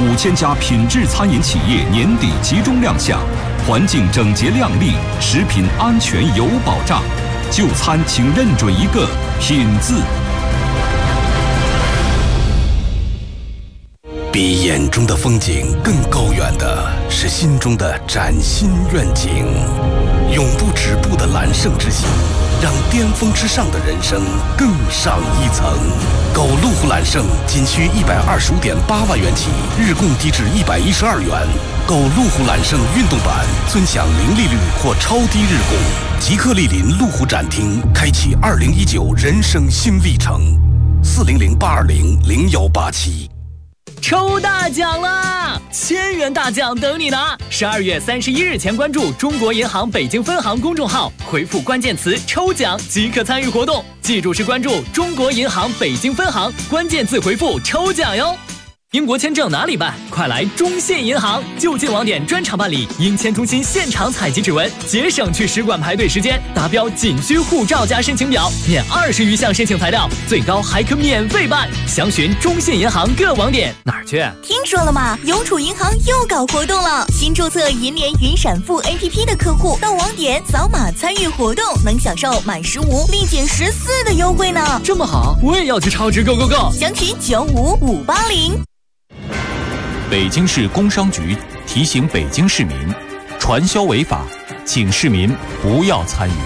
5000家品质餐饮企业年底集中亮相，环境整洁亮丽，食品安全有保障。就餐请认准一个品字。 比眼中的风景更高远的是心中的崭新愿景，永不止步的揽胜之心，让巅峰之上的人生更上一层。购路虎揽胜仅需125.8万元起，日供低至112元。购路虎揽胜运动版，尊享零利率或超低日供。即刻莅临路虎展厅，开启2019人生新历程。400-820-0187。 抽大奖啦！1000元大奖等你拿！12月31日前关注中国银行北京分行公众号，回复关键词“抽奖”即可参与活动。记住是关注中国银行北京分行，关键字回复“抽奖”哟。英国签证哪里办？快来中信银行，就近网点专场办理，英签中心现场采集指纹，节省去使馆排队时间。达标仅需护照加申请表，免20余项申请材料，最高还可免费办。详询中信银行各网点。哪儿去？ 听说了吗？邮储银行又搞活动了，新注册银联云闪付 APP 的客户到网点扫码参与活动，能享受满15立减14的优惠呢。 这么好，我也要去超值购购购。 详询95580。 北京市工商局提醒北京市民，传销违法，请市民不要参与。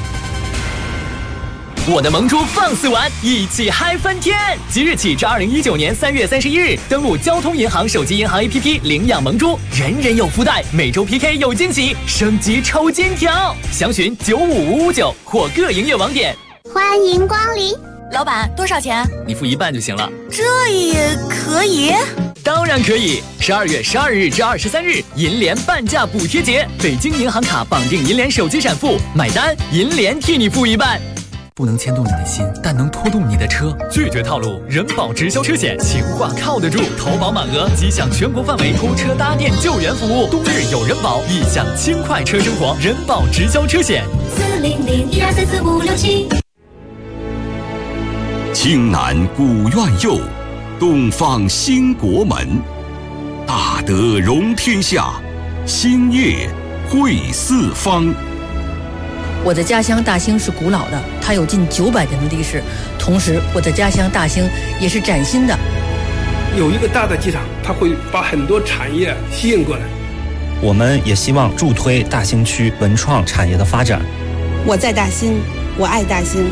我的萌猪放肆玩，一起嗨翻天！即日起至2019年3月31日，登录交通银行手机银行 APP 领养萌猪，人人有福袋，每周 PK 有惊喜，升级抽金条。详询95559或各营业网点。 欢迎光临。 老板，多少钱？ 你付一半就行了。 这也可以？ 当然可以！12月12日至23日，银联半价补贴节，北京银行卡绑定银联手机闪付，买单银联替你付一半。不能牵动你的心，但能拖动你的车。拒绝套路，人保直销车险，情话靠得住。投保满额即享全国范围拖车搭电救援服务，冬日有人保，亦享轻快车生活。人保直销车险。 400-1234567。 青南古院右，东方兴国门。大德容天下，兴业惠四方。 我的家乡大兴是古老的，它有近900年的历史。同时，我的家乡大兴也是崭新的。 有一个大的机场，它会把很多产业吸引过来。 我们也希望助推大兴区文创产业的发展。 我在大兴，我爱大兴。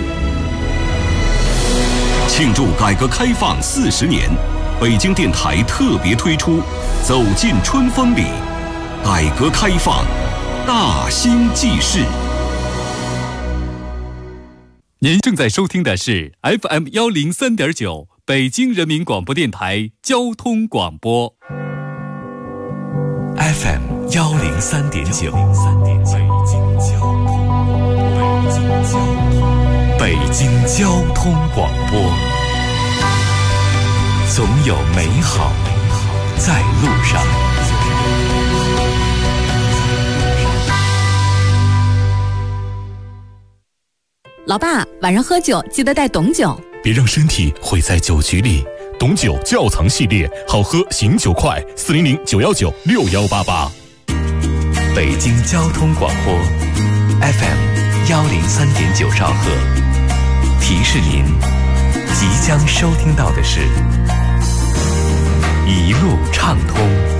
庆祝改革开放40年，北京电台特别推出《走进春风里》，改革开放，大兴记事。 您正在收听的是 FM 103.9北京人民广播电台交通广播。 FM 103.9北京交通广播，总有美好在路上。 老爸，晚上喝酒记得带董酒， 别让身体毁在酒局里。董酒窖藏系列，好喝醒酒快，400-919-6188。北京交通广播 FM 103.9兆赫，提示您即将收听到的是一路畅通。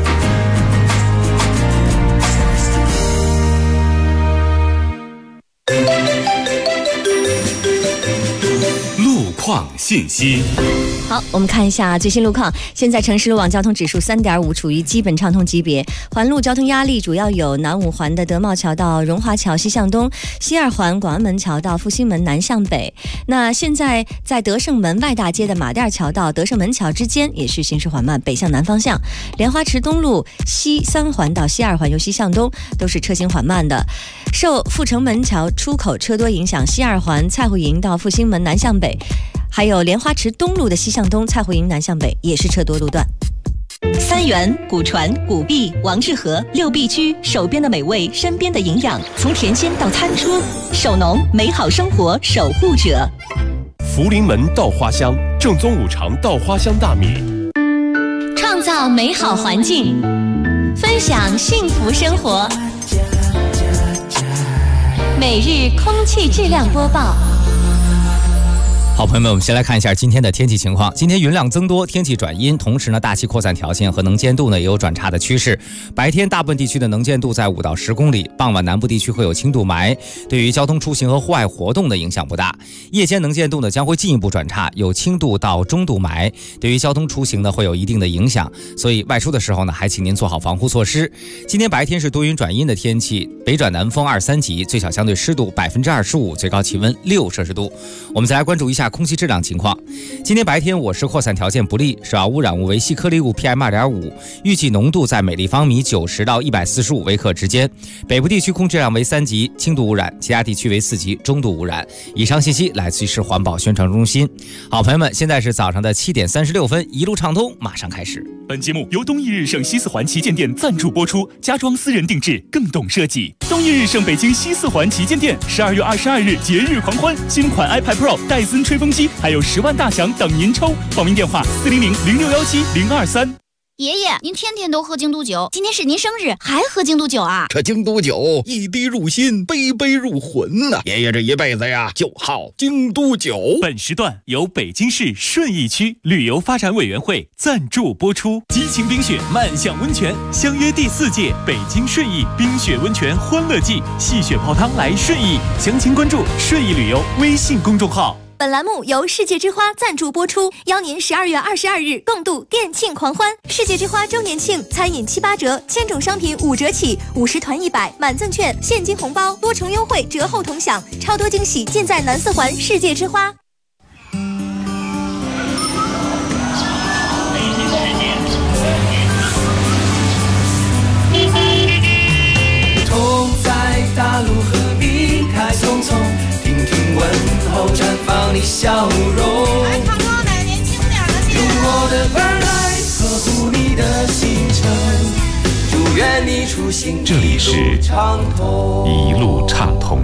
路况信息。 好，我们看一下最新路况。现在城市路网交通指数3.5，处于基本畅通级别。环路交通压力主要有南5环的德茂桥到荣华桥西向东，西2环广安门桥到复兴门南向北。那现在在德胜门外大街的马甸桥到德胜门桥之间也是行驶缓慢，北向南方向。莲花池东路西3环到西2环由西向东都是车行缓慢的。受阜成门桥出口车多影响，西2环蔡湖营到复兴门南向北，还有莲花池东路的西向东，蔡湖营南向北也是车多路段。 三元、古传、古币、王致和6必居，手边的美味，身边的营养，从甜鲜到餐桌，手农美好生活守护者。 福临门稻花香，正宗5常稻花香大米。 创造美好环境，分享幸福生活。每日空气质量播报。 好，朋友们，我们先来看一下今天的天气情况。今天云量增多，天气转阴，同时呢，大气扩散条件和能见度呢也有转差的趋势。白天大部分地区的能见度在5到10公里，傍晚南部地区会有轻度霾，对于交通出行和户外活动的影响不大。夜间能见度呢将会进一步转差，有轻度到中度霾，对于交通出行呢会有一定的影响，所以外出的时候呢，还请您做好防护措施。今天白天是多云转阴的天气，北转南风2、3级，最小相对湿度25%，最高气温6摄氏度。我们再来关注一下空气质量情况。今天白天我市扩散条件不利，首要污染物为细颗粒物 PM2.5， 预计浓度在每立方米90到145微克之间。北部地区空气质量为3级，轻度污染，其他地区为4级，中度污染。以上信息来自于市环保宣传中心。好，朋友们，现在是早上的7点36分，一路畅通马上开始。 本节目由东义日盛西四环旗舰店赞助播出，家装私人定制，更懂设计。东义日盛北京西四环旗舰店12月22日节日狂欢，新款 iPad Pro、戴森吹风机还有10万大奖等您抽，报名电话400-0617-023。 爷爷，您天天都喝京都酒，今天是您生日还喝京都酒啊？ 这京都酒一滴入心，杯杯入魂呐！爷爷这一辈子呀，就好京都酒。 本时段由北京市顺义区旅游发展委员会赞助播出。激情冰雪，漫向温泉，相约第4届北京顺义冰雪温泉欢乐季，戏雪泡汤来顺义，详情关注顺义旅游微信公众号。 本栏目由世界之花赞助播出，邀您12月22日共度店庆狂欢。世界之花周年庆，餐饮7、8折，千种商品5折起，50团100，满赠券，现金红包，多重优惠，折后同享，超多惊喜尽在南4环世界之花。 同在大陆何必太匆匆，听听问候绽放你笑容。 来，唱歌的年轻点的， 用我的耳来呵护你的行程，祝愿你出行这里是一路畅通。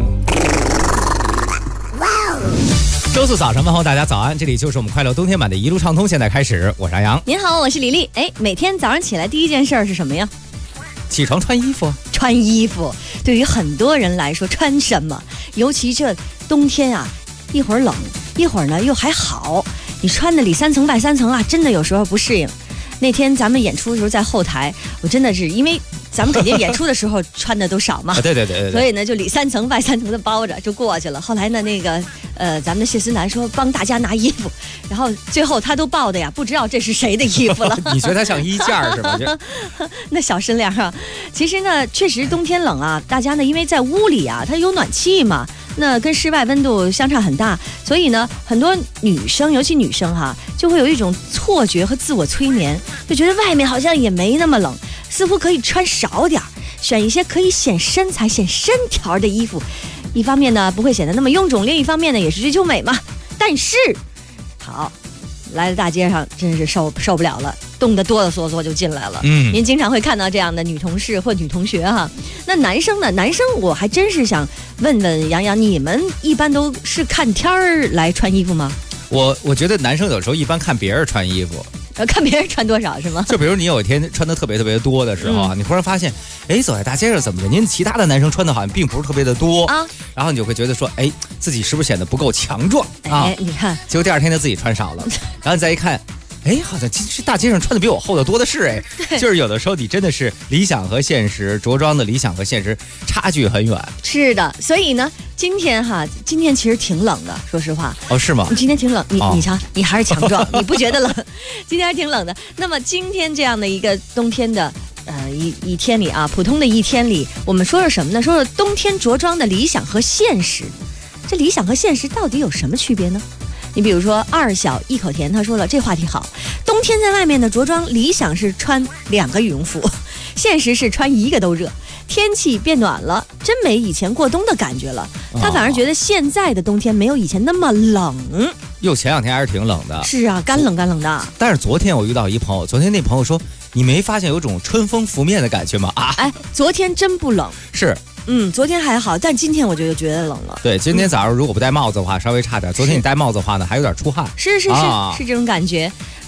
周四早上问候大家早安，这里就是我们快乐冬天版的一路畅通，现在开始，我是阿阳。 您好，我是李丽。每天早上起来第一件事是什么呀？ 起床穿衣服。 穿衣服对于很多人来说，穿什么，尤其这冬天啊，一会儿冷一会儿呢又还好，你穿的里3层外3层啊，真的有时候不适应。那天咱们演出的时候在后台，我真的是因为咱们肯定演出的时候穿的都少嘛， 对， 所以呢就里3层外3层的包着就过去了。后来呢咱们的谢思南说帮大家拿衣服，然后最后他都抱的呀，不知道这是谁的衣服了。 你觉得他像衣架是吧？ 那小身量啊，其实呢确实冬天冷啊，大家呢因为在屋里啊，它有暖气嘛，那跟室外温度相差很大，所以呢很多女生，尤其女生哈，就会有一种错觉和自我催眠，就觉得外面好像也没那么冷，似乎可以穿少点，选一些可以显身材显身条的衣服，一方面呢不会显得那么臃肿，另一方面呢也是追求美嘛。但是好来了大街上真是受不了了，冻得哆哆嗦嗦就进来了。您经常会看到这样的女同事或女同学哈。那男生呢？男生我还真是想问问杨洋，你们一般都是看天儿来穿衣服吗？ 我觉得男生有时候一般看别人穿衣服， 看别人穿多少是吗？ 就比如你有一天穿的特别多的时候啊，你忽然发现，走在大街上怎么的，您其他的男生穿的好像并不是特别的多啊，然后你就会觉得说，自己是不是显得不够强壮啊？ 你看， 结果第2天就自己穿少了，然后你再一看。好像其实大街上穿的比我厚的多的是就是有的时候你真的是理想和现实，着装的理想和现实差距很远。 是的，所以呢，今天其实挺冷的，说实话。 哦，是吗？ 今天挺冷，你瞧，你还是强壮，你不觉得冷？今天还挺冷的。那么今天这样的一个冬天的一天里啊，普通的一天里，我们说说什么呢？说说冬天着装的理想和现实。这理想和现实到底有什么区别呢？你比如说2小一口甜，他说了这话题好，冬天在外面的着装理想是穿2个羽绒服，现实是穿1个都热。天气变暖了，真没以前过冬的感觉了。他反而觉得现在的冬天没有以前那么冷。 前2天还是挺冷的。 是啊，干冷的。 但是昨天我遇到一朋友，昨天那朋友说，你没发现有种春风拂面的感觉吗？ 昨天真不冷。 是。 昨天还好，但今天我就觉得冷了。 对，今天早上如果不戴帽子的话，稍微差点。昨天你戴帽子的话呢，还有点出汗。 是这种感觉。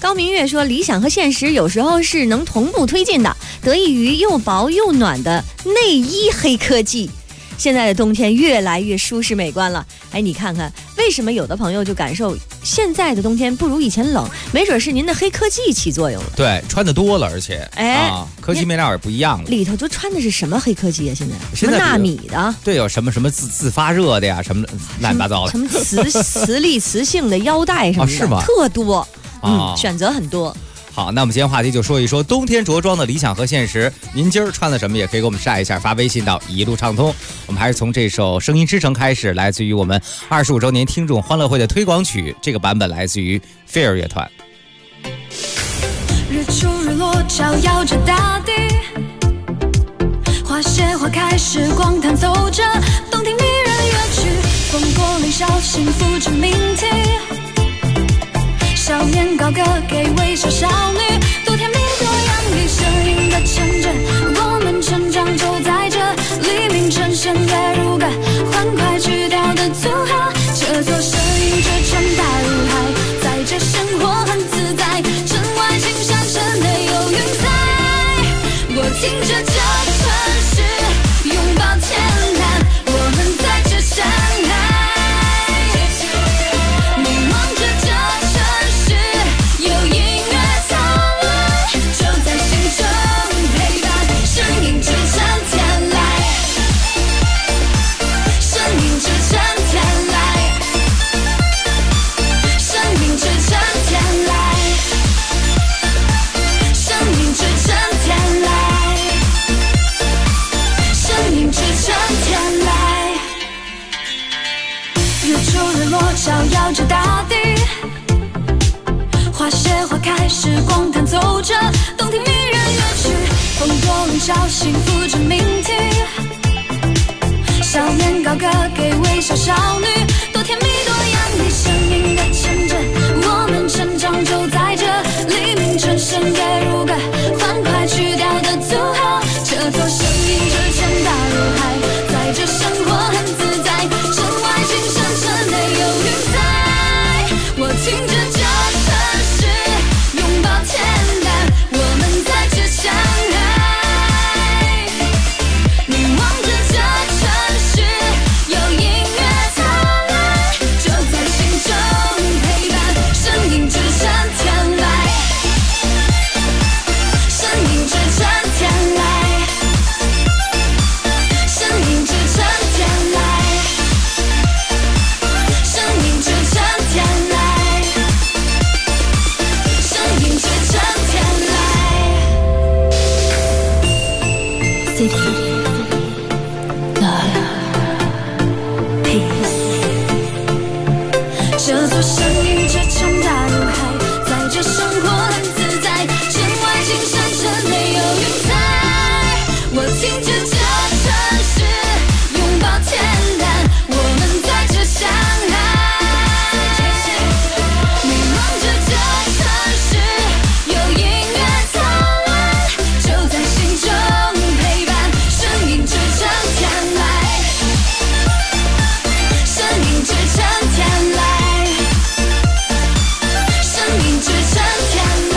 高明月说，理想和现实有时候是能同步推进的，得益于又薄又暖的内衣黑科技。现在的冬天越来越舒适美观了。哎，你看看，为什么有的朋友就感受现在的冬天不如以前冷？没准是您的黑科技起作用了。 对，穿的多了，而且科技面料也不一样了。 里头都穿的是什么黑科技啊？现在什么纳米的？ 对，有什么自发热的呀，什么乱七八糟的， 什么磁力、磁性的腰带什么的， 是吗？ 特多，选择很多。 好，那我们今天话题就说一说冬天着装的理想和现实。您今儿穿了什么，也可以给我们晒一下，发微信到一路畅通。我们还是从这首《声音之城》开始，来自于我们25周年听众欢乐会的推广曲，这个版本来自于菲尔乐团。 日出日落照耀着大地，花谢花开时光弹奏着，动听迷人乐曲，风过林梢幸福着鸣啼。少年高歌给微笑少女，多甜蜜多洋溢，声音的城镇，我们成长就在这，黎明晨深夜如歌，欢快曲调的组合，这座声音之城大如海，在这生活很自在，城外青山城内有云彩，我听着这城市拥抱天蓝，我们在这山海。照耀着大地，花谢花开时光弹奏着，动听迷人乐曲，风过林梢幸福着鸣啼。少年高歌给微笑少女，多甜蜜多洋溢，生命的城镇，我们成长就在这，黎明晨深夜如歌，欢快曲调的组合，这座声音之城大如海，在这生活很自在，城外青山城内有云彩，我听着这城市拥抱天蓝，我们在这山海，你望着这城市有音乐灿烂，就在心中陪伴，声音之城天籁，声音之城天籁，声音之城天籁，声音之城天籁，声音之城天籁。这座声音之城大如海，在这生活很自在，城外青山城内有云彩，我听着这城市拥抱天蓝，我们在这山海，你望着这城市有音乐灿烂，就在心中陪伴，声音之城天籁，声音之城天籁，声音之城天籁，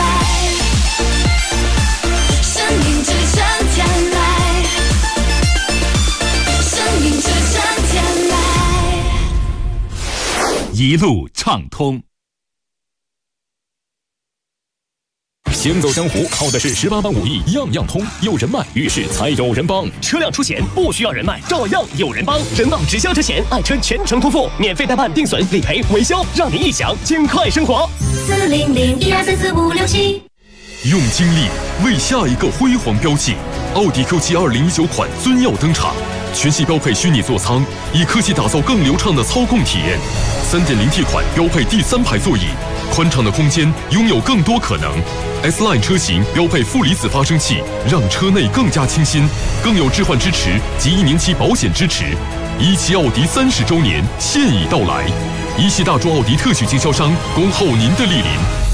声音之城天籁，声音之城天籁。 一路畅通。 行走江湖靠的是18般武艺，样样通。有人脉，遇事才有人帮。 车辆出险不需要人脉，照样有人帮。人保直销车险，爱车全程托付，免费代办、定损、理赔、维修，让您一享轻快生活。 400-1234567。 用精力为下一个辉煌标记。奥迪 Q7 2019款尊耀登场，全系标配虚拟座舱，以科技打造更流畅的操控体验。3.0T 款标配第3排座椅，宽敞的空间拥有更多可能。S-Line 车型标配负离子发生器，让车内更加清新，更有置换支持及1年期保险支持。17奥迪30周年现已到来，17大众奥迪特许经销商恭候您的莅临。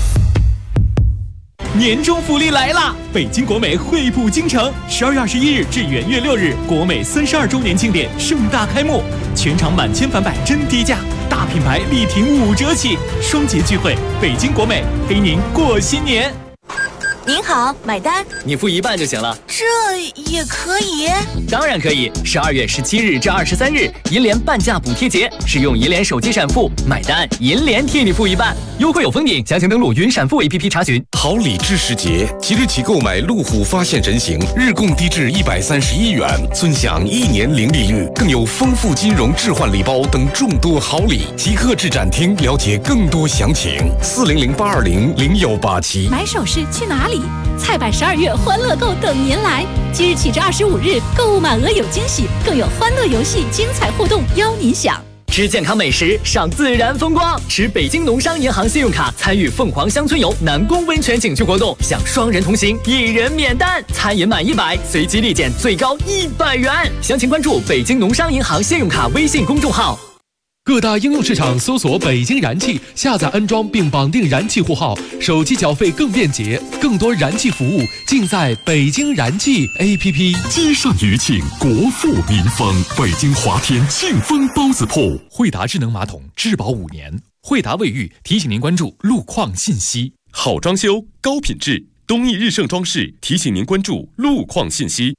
年终福利来啦！北京国美惠普京城，12月21日至元月6日，国美32周年庆典盛大开幕，全场满千返百真低价，大大品牌力挺5折起，双节聚会，北京国美陪您过新年。 您好，买单。 你付一半就行了。 这也可以？ 当然可以。12月17日至23日，银联半价补贴节，使用银联手机闪付买单，银联替你付一半，优惠有封顶。详情登录云闪付 APP 查询。 好礼知时节，即日起购买路虎发现神行，日供低至131元，尊享1年零利率，更有丰富金融置换礼包等众多好礼。即刻至展厅了解更多详情。400-820-0187。 买首饰去哪里？菜百12月欢乐购等您来，即日起至25日，购物满额有惊喜，更有欢乐游戏、精彩互动邀您享。 吃健康美食，赏自然风光，持北京农商银行信用卡参与凤凰乡村游南宫温泉景区活动，享双人同行，1人免单，餐饮满100，随机立减最高100元。详情关注北京农商银行信用卡微信公众号。 各大应用市场搜索北京燃气，下载安装并绑定燃气户号，手机缴费更便捷，更多燃气服务尽在北京燃气 APP。 积善余庆，国富民丰。北京华天庆丰包子铺， 惠达智能马桶质保5年。惠达卫浴提醒您关注路况信息。 好装修，高品质，东义日盛装饰提醒您关注路况信息。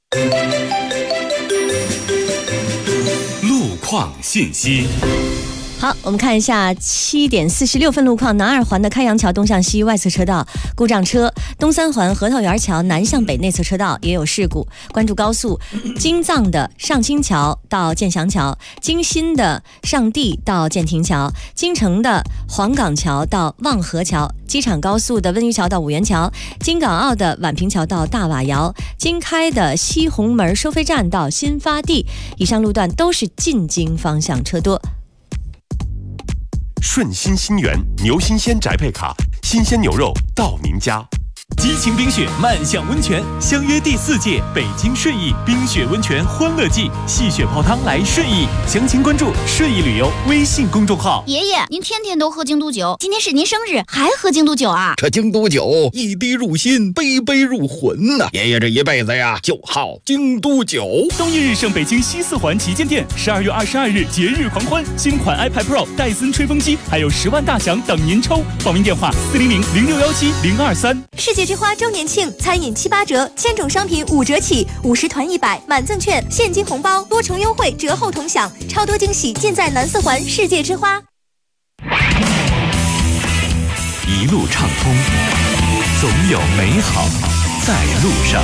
路况信息。 好，我们看一下7点46分路况。南2环的开阳桥东向西外侧车道故障车，东3环核桃园桥南向北内侧车道也有事故。关注高速京藏的上清桥到建祥桥，京新的上地到建亭桥，京城的黄岗桥到望河桥，机场高速的温榆桥到五元桥，京港澳的宛平桥到大瓦窑，京开的西红门收费站到新发地，以上路段都是进京方向车多。 顺心新源牛新鲜宅配卡，新鲜牛肉到您家。 激情冰雪，漫享温泉，相约第4届北京顺义冰雪温泉欢乐季，戏雪泡汤来顺义。详情关注顺义旅游微信公众号。 爷爷，您天天都喝京都酒，今天是您生日，还喝京都酒啊？ 这京都酒一滴入心，杯杯入魂呐！爷爷这一辈子呀，就好京都酒。 东义日盛北京西4环旗舰店，12月22日节日狂欢，新款 iPad Pro、戴森吹风机，还有10万大奖等您抽。报名电话400-0617-023。 世界之花周年庆，餐饮7、8折，千种商品5折起，50团100，满赠券，现金红包，多重优惠，折后同享，超多惊喜尽在南4环世界之花。 一路畅通，总有美好在路上。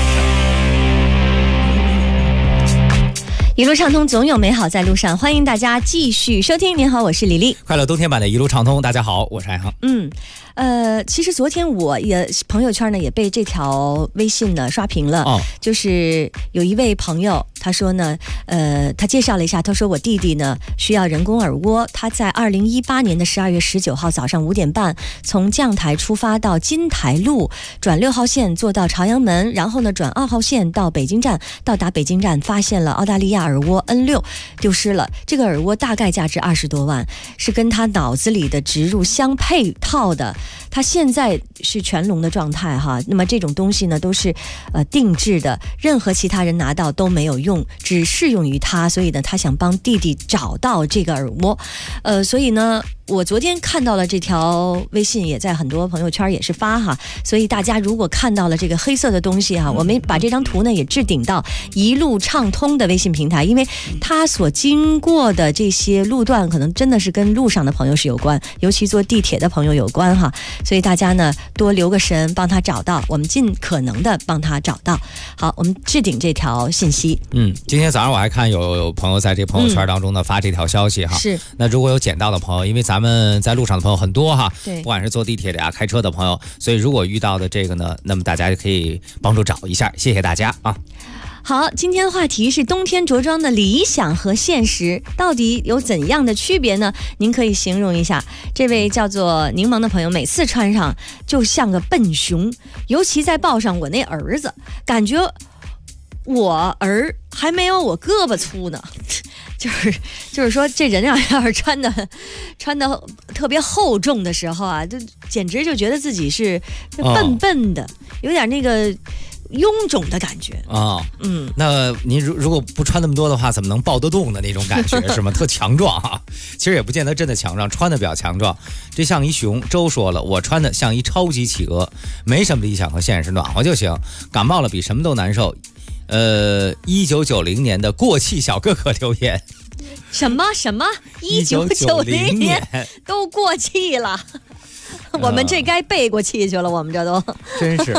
一路畅通，总有美好在路上。欢迎大家继续收听。您好，我是李丽。 快乐冬天版的一路畅通，大家好，我是艾航。 其实昨天我也朋友圈呢也被这条微信呢刷屏了。就是有一位朋友他说呢，他介绍了一下，他说我弟弟呢需要人工耳蜗，他在2018年的12月19号早上5点半从将台出发到金台路，转6号线坐到朝阳门，然后呢转2号线到北京站，到达北京站发现了澳大利亚耳蜗 N6 丢失了。这个耳蜗大概价值20多万，是跟他脑子里的植入相配套的。他现在是全聋的状态哈，那么这种东西呢都是定制的，任何其他人拿到都没有用，只适用于他，所以呢他想帮弟弟找到这个耳蜗。所以呢我昨天看到了这条微信，也在很多朋友圈也是发哈，所以大家如果看到了这个黑色的东西哈，我们把这张图呢也置顶到一路畅通的微信平台，因为它所经过的这些路段可能真的是跟路上的朋友是有关，尤其坐地铁的朋友有关哈，所以大家呢多留个神，帮他找到，我们尽可能的帮他找到。好，我们置顶这条信息。 今天早上我还看有朋友在这朋友圈当中呢发这条消息哈。 是。 那如果有捡到的朋友，因为咱们在路上的朋友很多哈， 对， 不管是坐地铁的呀、开车的朋友，所以如果遇到的这个呢，那么大家就可以帮助找一下，谢谢大家啊。 好，今天的话题是冬天着装的理想和现实到底有怎样的区别呢？您可以形容一下。这位叫做柠檬的朋友，每次穿上就像个笨熊，尤其在抱上我那儿子，感觉我儿还没有我胳膊粗呢。就是说这人啊，要是穿的特别厚重的时候啊，就简直就觉得自己是笨笨的，有点那个臃肿的感觉啊。那您如果不穿那么多的话，怎么能抱得动的那种感觉是吗？特强壮啊！其实也不见得真的强壮，穿的比较强壮。这像一熊。周说了，我穿的像一超级企鹅，没什么理想和现实，暖和就行。感冒了比什么都难受。1990年的过气小哥哥留言。 什么1990年都过气了。我们这该背过气去了，我们这都真是。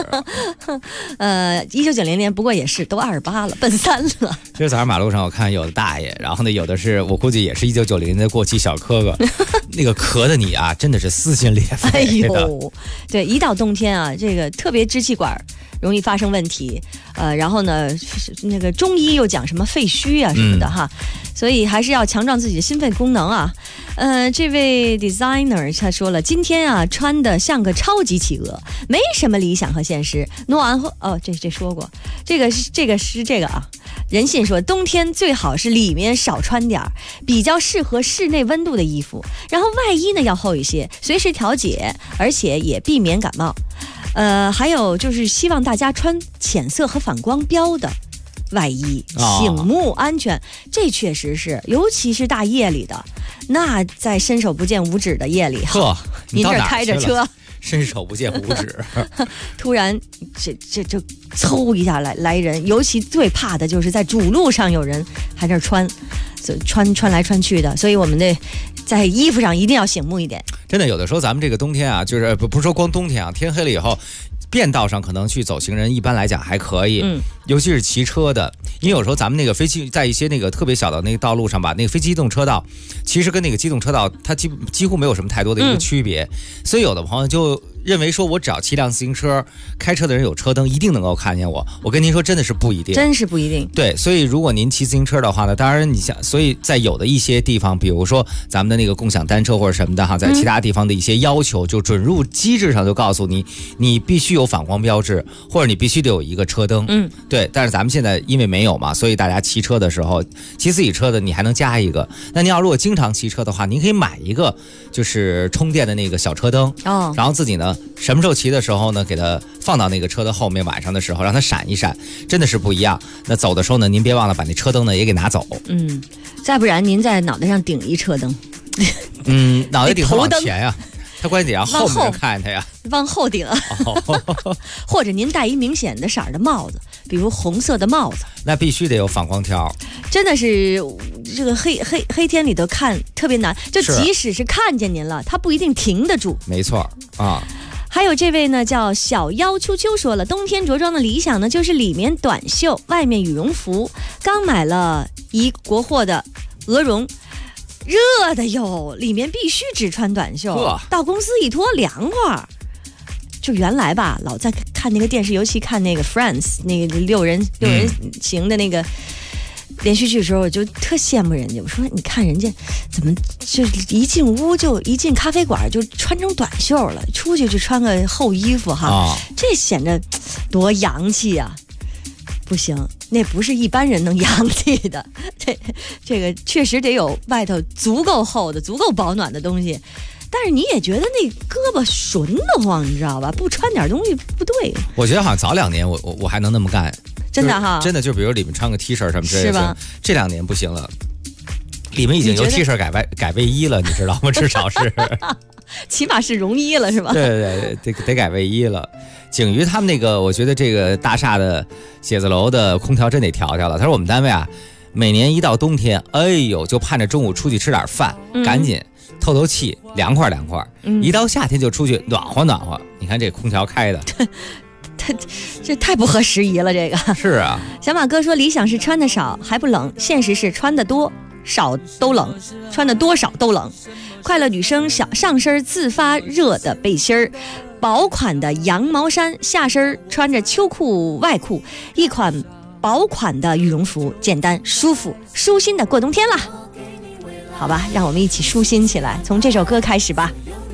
1990年不过也是都28了，奔3了。 今儿早上马路上我看有的大爷，然后呢有的是我估计也是1990年的过气小哥哥，那个咳的你啊，真的是撕心裂肺的。 哎呦，对，一到冬天啊，这个特别支气管容易发生问题，然后呢，那个中医又讲什么肺虚啊什么的哈，所以还是要强壮自己的心肺功能啊。这位 designer 他说了，今天啊穿的像个超级企鹅，没什么理想和现实。暖和这说过，这个啊。人信说，冬天最好是里面少穿点，比较适合室内温度的衣服，然后外衣呢要厚一些，随时调节，而且也避免感冒。还有就是希望大家穿浅色和反光标的外衣，醒目安全。这确实是，尤其是大夜里的，那在伸手不见五指的夜里，您这开着车， 伸手不见五指， 突然这就嗖一下来人，尤其最怕的就是在主路上有人还在穿来穿去的，所以我们在衣服上一定要醒目一点。 真的，有的时候咱们这个冬天啊，就是不是说光冬天啊，天黑了以后，便道上可能去走行人，一般来讲还可以，尤其是骑车的，因为有时候咱们那个飞机在一些那个特别小的那个道路上吧，那个非机动车道，其实跟那个机动车道它几乎没有什么太多的一个区别，所以有的朋友就认为说我只要骑辆自行车，开车的人有车灯一定能够看见我。我跟您说，真的是不一定， 真是不一定。 对，所以如果您骑自行车的话呢，当然你像，所以在有的一些地方，比如说咱们的那个共享单车或者什么的哈，在其他地方的一些要求，就准入机制上就告诉你，你必须有反光标志，或者你必须得有一个车灯。对。但是咱们现在因为没有嘛，所以大家骑车的时候，骑自己车的你还能加一个。那您要如果经常骑车的话，您可以买一个就是充电的那个小车灯，然后自己呢什么时候骑的时候呢，给它放到那个车的后面，晚上的时候让它闪一闪，真的是不一样。那走的时候呢，您别忘了把那车灯呢也给拿走。 再不然您在脑袋上顶一车灯。 脑袋顶上往前呀。他关键得让后面看他呀， 往后顶，或者您戴一明显的色儿的帽子，比如红色的帽子， 那必须得有反光条。 真的是这个黑天里头看特别难，就即使是看见您了，他不一定停得住。 没错啊。 还有这位呢叫小妖秋秋说了，冬天着装的理想呢就是里面短袖，外面羽绒服。刚买了一国货的鹅绒。热的哟，里面必须只穿短袖，到公司一脱凉快。就原来吧，老在看那个电视，尤其看那个 Friends 那个六人行的那个连续剧的时候，我就特羡慕人家。我说你看人家怎么就一进屋就一进咖啡馆就穿成短袖了，出去就穿个厚衣服哈，这显得多洋气啊！不行，那不是一般人能洋气的，这个确实得有外头足够厚的、足够保暖的东西。但是你也觉得那胳膊纯得慌，你知道吧？不穿点东西不对。 我觉得好像早2年我还能那么干， 真的哈， 真的就比如里面穿个 T 恤什么之类的，是吧？这2年不行了，里面已经由 T 恤改卫衣了，你知道吗？至少是， 起码是绒衣了，是吧？ 对，得改卫衣了。景瑜他们那个，我觉得这个大厦的写字楼的空调真得调了。他说我们单位啊，每年一到冬天，哎呦，就盼着中午出去吃点饭，赶紧透气，凉快。一到夏天就出去暖和。你看这空调开的， 这太不合时宜了。这个是啊。 小马哥说，理想是穿的少还不冷，现实是穿的多少都冷，穿的多少都冷。快乐女生上身自发热的背心儿。薄款的羊毛衫，下身穿着秋裤外裤，一款薄款的羽绒服，简单舒服舒心的过冬天啦。好吧，让我们一起舒心起来，从这首歌开始吧。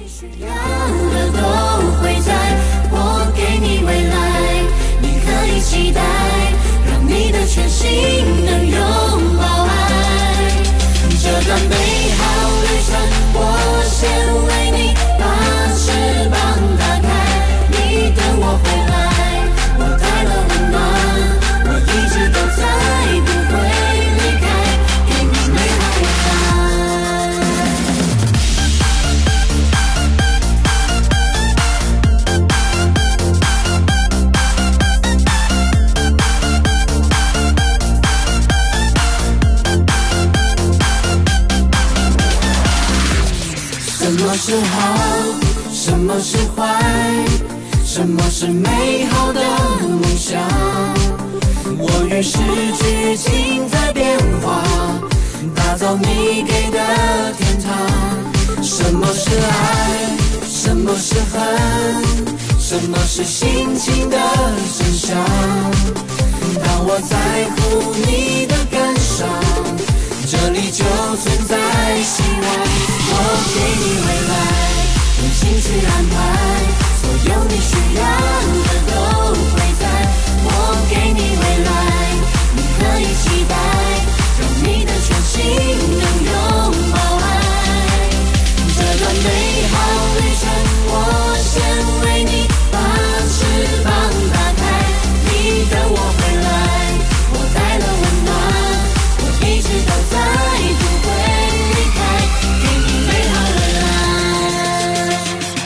我给你未来，你可以期待，让你的全心能拥抱爱。这段美好旅程，我先为你把翅膀打开，你等我回来，我带了温暖。 是好，什么是坏，什么是美好的梦想？我与时俱进在变化，打造你给的天堂。什么是爱，什么是恨，什么是心情的真相？当我在乎你的感伤，这里就存在希望。我给你未来，用心去安排，所有你需要的都会在。我给你未来，你可以期待，让你的全心能拥抱爱。这段美好旅程，我先为你把翅膀打开。你等我回来，我带了温暖，我一直都在，不会离开，给你美好未来。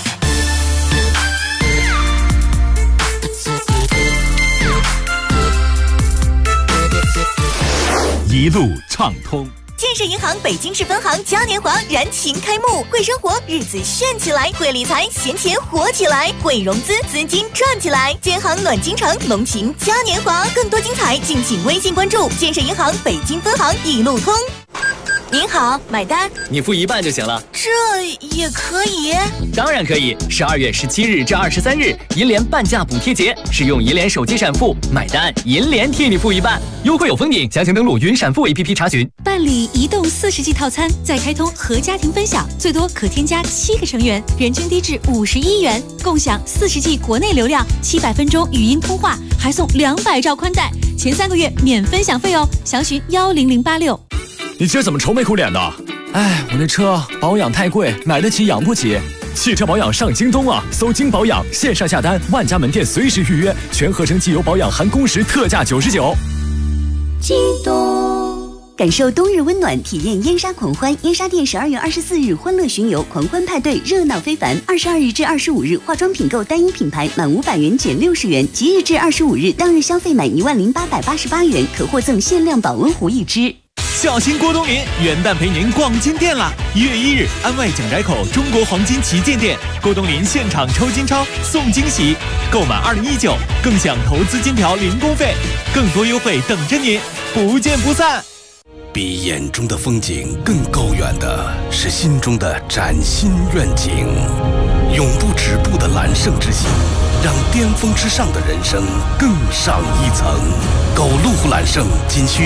一路畅通。 建设银行北京市分行嘉年华燃情开幕，会生活日子炫起来，会理财闲钱活起来，会融资资金赚起来。建行暖京城浓情嘉年华，更多精彩敬请微信关注建设银行北京分行一路通。您好，买单。 你付一半就行了。 这也可以？ 当然可以。12月17日至23日，银联半价补贴节，使用银联手机闪付买单，银联替你付一半，优惠有封顶。详情登录云闪付 APP 查询。 办理移动40G 套餐，再开通和家庭分享，最多可添加7个成员，人均低至51元，共享40G 国内流量，700分钟语音通话，还送200兆宽带，前3个月免分享费哦。详询10086。 你今儿怎么愁眉苦脸的？哎，我那车保养太贵，买得起养不起。汽车保养上京东啊，搜京保养，线上下单，万家门店随时预约，全合成机油保养含工时特价99。 京东，感受冬日温暖，体验燕莎狂欢。燕莎店12月24日欢乐巡游，狂欢派对热闹非凡。22日至25日，化妆品购单一品牌满500元减60元。即日至25日，当日消费满10888元，可获赠限量保温壶1只。 小心郭冬临，元旦陪您逛金店啦！1月1日，安外蒋宅口中国黄金旗舰店，郭冬临现场抽金钞送惊喜，购满2019更享投资金条零工费，更多优惠等着您，不见不散。 比眼中的风景更高远的是心中的崭新愿景，永不止步的揽胜之心，让巅峰之上的人生更上一层。购路虎揽胜仅需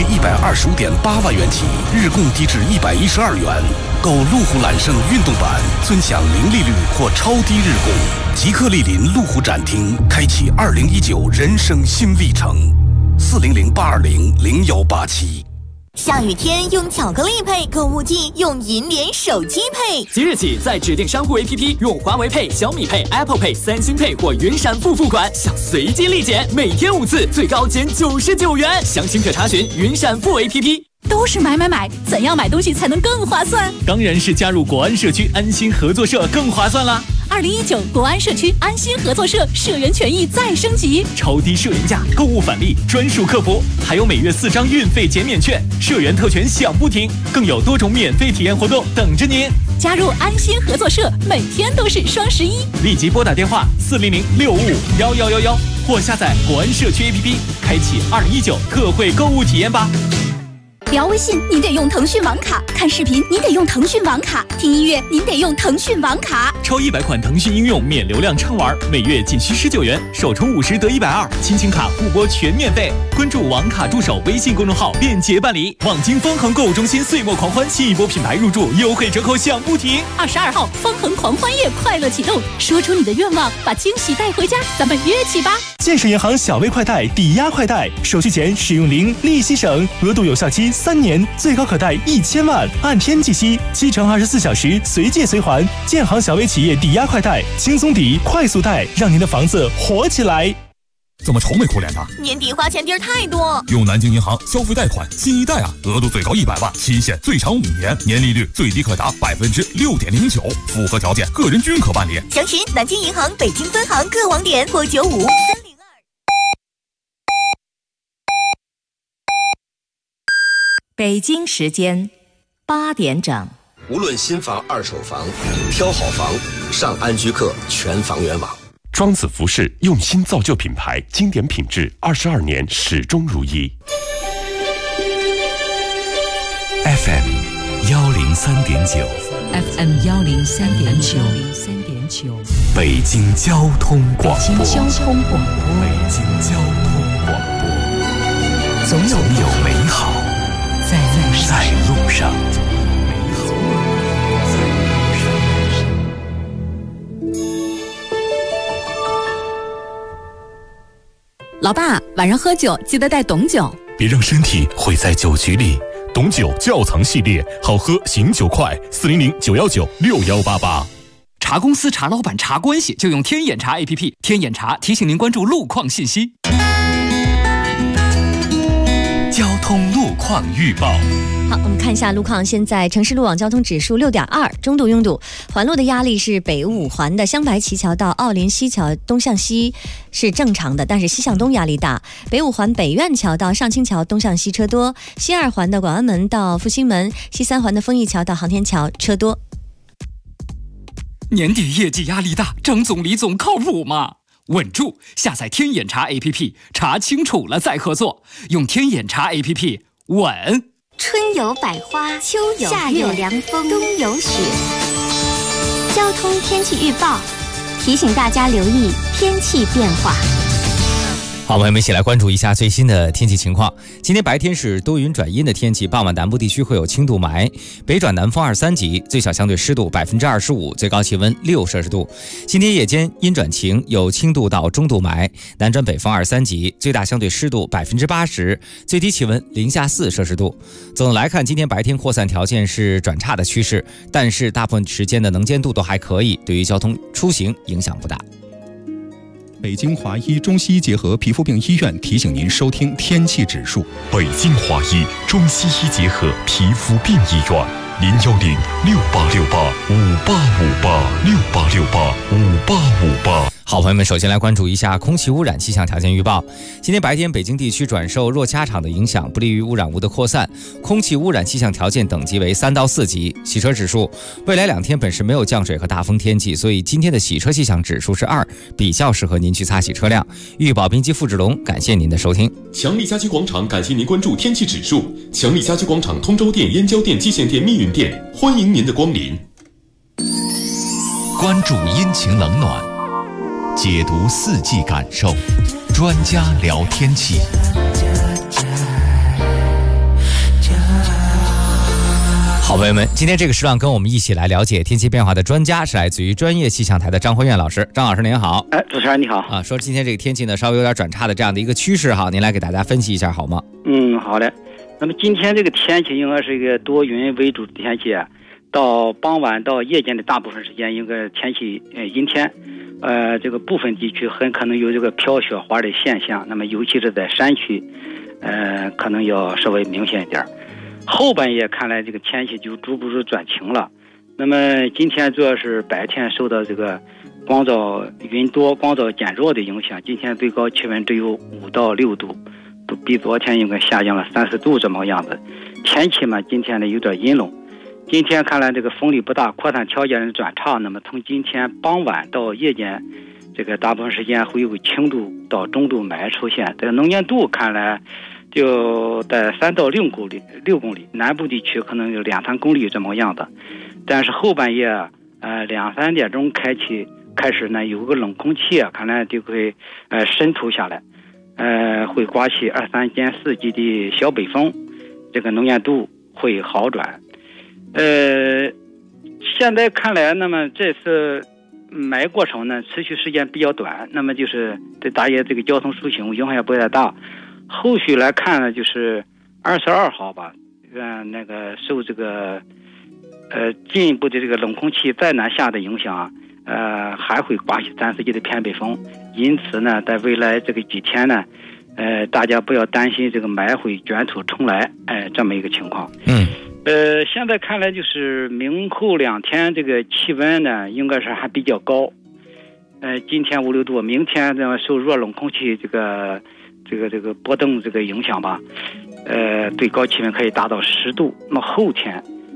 125.8万元起，日供低至112元。购路虎揽胜运动版，尊享零利率或超低日供。即刻莅临路虎展厅，开启2019人生新历程。400-820-0187。 下雨天用巧克力配，购物季用银联手机配。 即日起，在指定商户 APP 用华为配、小米配、Apple Pay、三星配或云闪付付款，享随机立减，每天5次，最高减99元。详情可查询云闪付 APP。 都是买，怎样买东西才能更划算？ 当然是加入国安社区安心合作社更划算啦 ！2019国安社区安心合作社社员权益再升级， 超低社员价、购物返利、专属客服，还有每月4张运费减免券，社员特权享不停，更有多种免费体验活动等着您。 加入安心合作社，每天都是双11。 立即拨打电话400-655-1111，或下载国安社区 APP， 开启2019特惠购物体验吧。 聊微信您得用腾讯网卡，看视频您得用腾讯网卡，听音乐您得用腾讯网卡。 超100款腾讯应用免流量畅玩，每月仅需19元，首充50得120，亲情卡互拨全免费。关注网卡助手微信公众号，便捷办理。望京丰恒购物中心岁末狂欢，新一波品牌入驻，优惠折扣享不停。 22号丰恒狂欢夜快乐启动，说出你的愿望，把惊喜带回家，咱们约起吧。 建设银行小微快贷抵押快贷，手续钱使用零，利息省，额度有效期3年，最高可贷1000万，按天计息，7乘24小时随借随还。建行小微企业抵押快贷，轻松抵，快速贷，让您的房子活起来。 怎么愁眉苦脸的？ 年底花钱地儿太多。 用南京银行消费贷款新一代啊，额度最高100万，期限最长5年，年利率最低可达6.09%，符合条件个人均可办理。 详询南京银行北京分行各网点或95-302。 北京时间8点整。 无论新房、二手房，挑好房，上安居客全房源网。 庄子服饰用心造就品牌，经典品质，22年始终如一。 FM 103.9，FM 103.9， 北京交通广播， 北京交通广播， 总有美好在路上。 老爸，晚上喝酒记得带董酒， 别让身体毁在酒局里。董酒窖藏系列，好喝醒酒快，400-919-6188。 查公司、查老板、查关系，就用天眼查 APP。天眼查提醒您关注路况信息。 交通路况预报。 好，我们看一下路况。现在城市路网交通指数6.2，中度拥堵。环路的压力是北5环的香白旗桥到奥林西桥东向西是正常的，但是西向东压力大。北5环北苑桥到上清桥东向西车多。西2环的广安门到复兴门，西3环的丰益桥到航天桥车多。 年底业绩压力大，张总李总靠谱吗？稳住！下载天眼查 APP， 查清楚了再合作。用天眼查 APP， 稳。 春有百花，秋有夏有凉风，冬有雪。交通天气预报提醒大家留意天气变化。 好，朋友们一起来关注一下最新的天气情况。今天白天是多云转阴的天气，傍晚南部地区会有轻度霾，北转南风2、3级，最小相对湿度25%，最高气温6摄氏度。今天夜间阴转晴，有轻度到中度霾，南转北风2、3级，最大相对湿度80%，最低气温零下4摄氏度。总的来看，今天白天扩散条件是转差的趋势，但是大部分时间的能见度都还可以，对于交通出行影响不大。 北京华医中西医结合皮肤病医院提醒您收听天气指数。 北京华医中西医结合皮肤病医院，010-6868-5858，6868-5858。 好，朋友们，首先来关注一下空气污染气象条件预报。今天白天，北京地区转受弱掐场的影响，不利于污染物的扩散，空气污染气象条件等级为3到4级。洗车指数，未来2天本市没有降水和大风天气，所以今天的洗车气象指数是2，比较适合您去擦洗车辆。预报编辑付志龙，感谢您的收听。 强力家居广场感谢您关注天气指数。强力家居广场通州店、燕郊店、蓟县店、密云店，欢迎您的光临。 关注阴晴冷暖，解读四季感受，专家聊天气。 好，朋友们，今天这个时段跟我们一起来了解天气变化的专家是来自于专业气象台的张辉燕老师。张老师您好。 主持人你好啊。说今天这个天气呢稍微有点转差的这样的一个趋势哈，您来给大家分析一下好吗？ 好的。那么今天这个天气应该是一个多云为主的天气，到傍晚到夜间的大部分时间应该天气阴天，这个部分地区很可能有这个飘雪花的现象，那么尤其是在山区，可能要稍微明显一点。后半夜看来这个天气就逐步转晴了。那么今天主要是白天受到这个光照云多、光照减弱的影响，今天最高气温只有5到6度，都比昨天应该下降了30度这么个样子。天气嘛，今天呢有点阴冷。今天看来这个风力不大，扩散条件转差，那么从今天傍晚到夜间，这个大部分时间会有轻度到中度霾出现。这个能见度看来就在3到6公里，南部地区可能有2、3公里这么样子。但是后半夜2、3点钟开始呢，有个冷空气看来就会渗透下来，会刮起2、3兼4级的小北风，这个能见度会好转。现在看来，那么这次霾过程呢持续时间比较短，那么就是对大家这个交通出行影响也不太大。后续来看呢，就是22号吧，那个受这个进一步的这个冷空气再南下的影响，还会刮起3、4级的偏北风。因此呢，在未来这个几天呢，大家不要担心这个霾会卷土重来，这么一个情况。现在看来就是明后2天这个气温呢，应该是还比较高。今天5、6度，明天呢受弱冷空气这个波动这个影响吧，最高气温可以达到10度。那么后天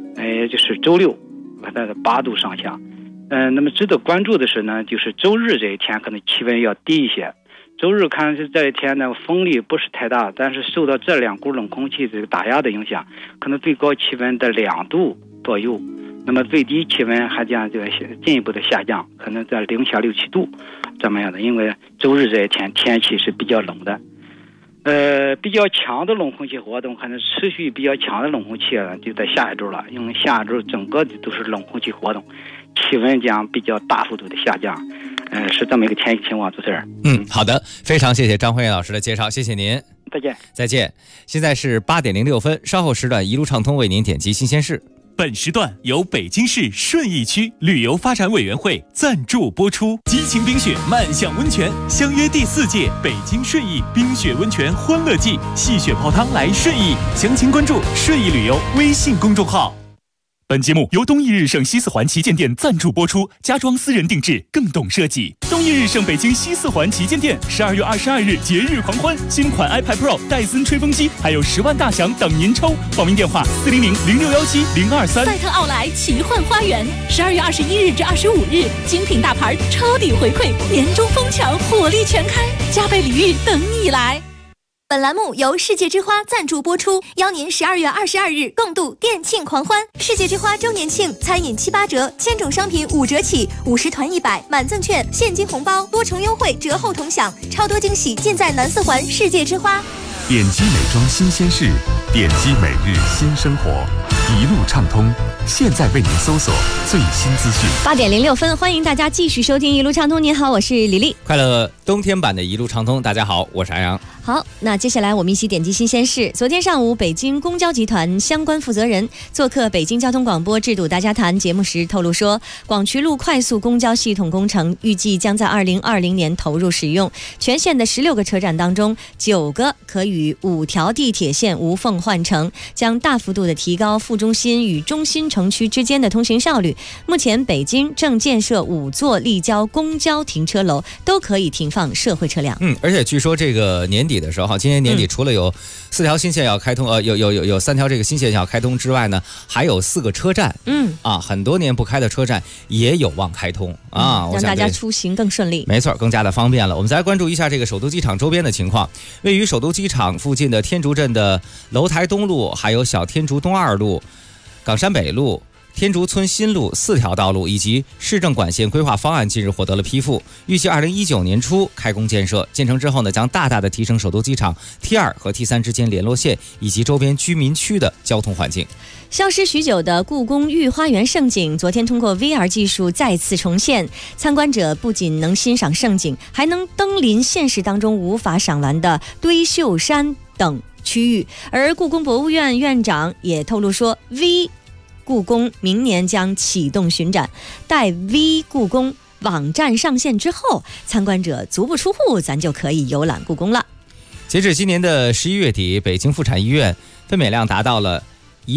就是周六，大概8度上下。那么值得关注的是呢，就是周日这一天可能气温要低一些。周日看是这一天呢，风力不是太大，但是受到这2股冷空气这个打压的影响，可能最高气温的2度左右。那么最低气温还将这个进一步的下降，可能在零下6、7度这么样的。因为周日这一天天气是比较冷的，比较强的冷空气活动，可能持续比较强的冷空气就在下一周了。因为下一周整个的都是冷空气活动，气温将比较大幅度的下降。是这么一个天气情况，主持人。 好的，非常谢谢张慧燕老师的介绍，谢谢您。 再见。 再见。现在是8点06分，稍后时段一路畅通为您点击新鲜事。 本时段由北京市顺义区旅游发展委员会赞助播出。激情冰雪，漫向温泉，相约第4届北京顺义冰雪温泉欢乐季，戏雪泡汤来顺义，详情关注顺义旅游微信公众号。本节目由东义日盛西四环旗舰店赞助播出，家装私人定制，更懂设计。东义日盛北京西四环旗舰店12月22日节日狂欢，新款 iPad Pro、戴森吹风机，还有10万大奖等您抽。报名电话400-0617-023。 赛特奥莱奇幻花园12月21日至25日，精品大牌抄底回馈，年终疯抢，火力全开，加倍礼遇等你来。 本栏目由世界之花赞助播出，邀您12月22日共度店庆狂欢。世界之花周年庆，餐饮7、8折，千种商品5折起，50团100，满赠券，现金红包，多重优惠，折后同享，超多惊喜尽在南4环世界之花。 点击美妆新鲜事，点击每日新生活，一路畅通。现在为您搜索最新资讯。 8点06分，欢迎大家继续收听一路畅通。您好，我是李丽。 快乐冬天版的一路畅通，大家好，我是安阳。 好，那接下来我们一起点击新鲜事。昨天上午，北京公交集团相关负责人做客北京交通广播制度大家谈节目时透露说，广渠路快速公交系统工程预计将在2020年投入使用，全线的16个车站当中，9个可与5条地铁线无缝换乘，将大幅度的提高副中心与中心城区之间的通行效率。目前北京正建设5座立交公交停车楼，都可以停放社会车辆。 而且据说这个年底的时候，今年年底除了有4条新线要开通，有3条这个新线要开通之外呢，还有4个车站，很多年不开的车站也有望开通啊， 让大家出行更顺利。 没错，更加的方便了。我们再来关注一下这个首都机场周边的情况。位于首都机场附近的天竺镇的楼台东路，还有小天竺东2路、岗山北路、天竺村新路4条道路以及市政管线规划方案近日获得了批复，预计2019年初开工建设。建成之后呢，将大大的提升首都机场 T2 和 T3 之间联络线以及周边居民区的交通环境。 消失许久的故宫御花园盛景，昨天通过 VR 技术再次重现，参观者不仅能欣赏盛景，还能登临现实当中无法赏完的堆秀山等区域。而故宫博物院院长也透露说， V 故宫明年将启动巡展，待 V 故宫网站上线之后，参观者足不出户，咱就可以游览故宫了。 截至今年的11月底，北京妇产医院分娩量达到了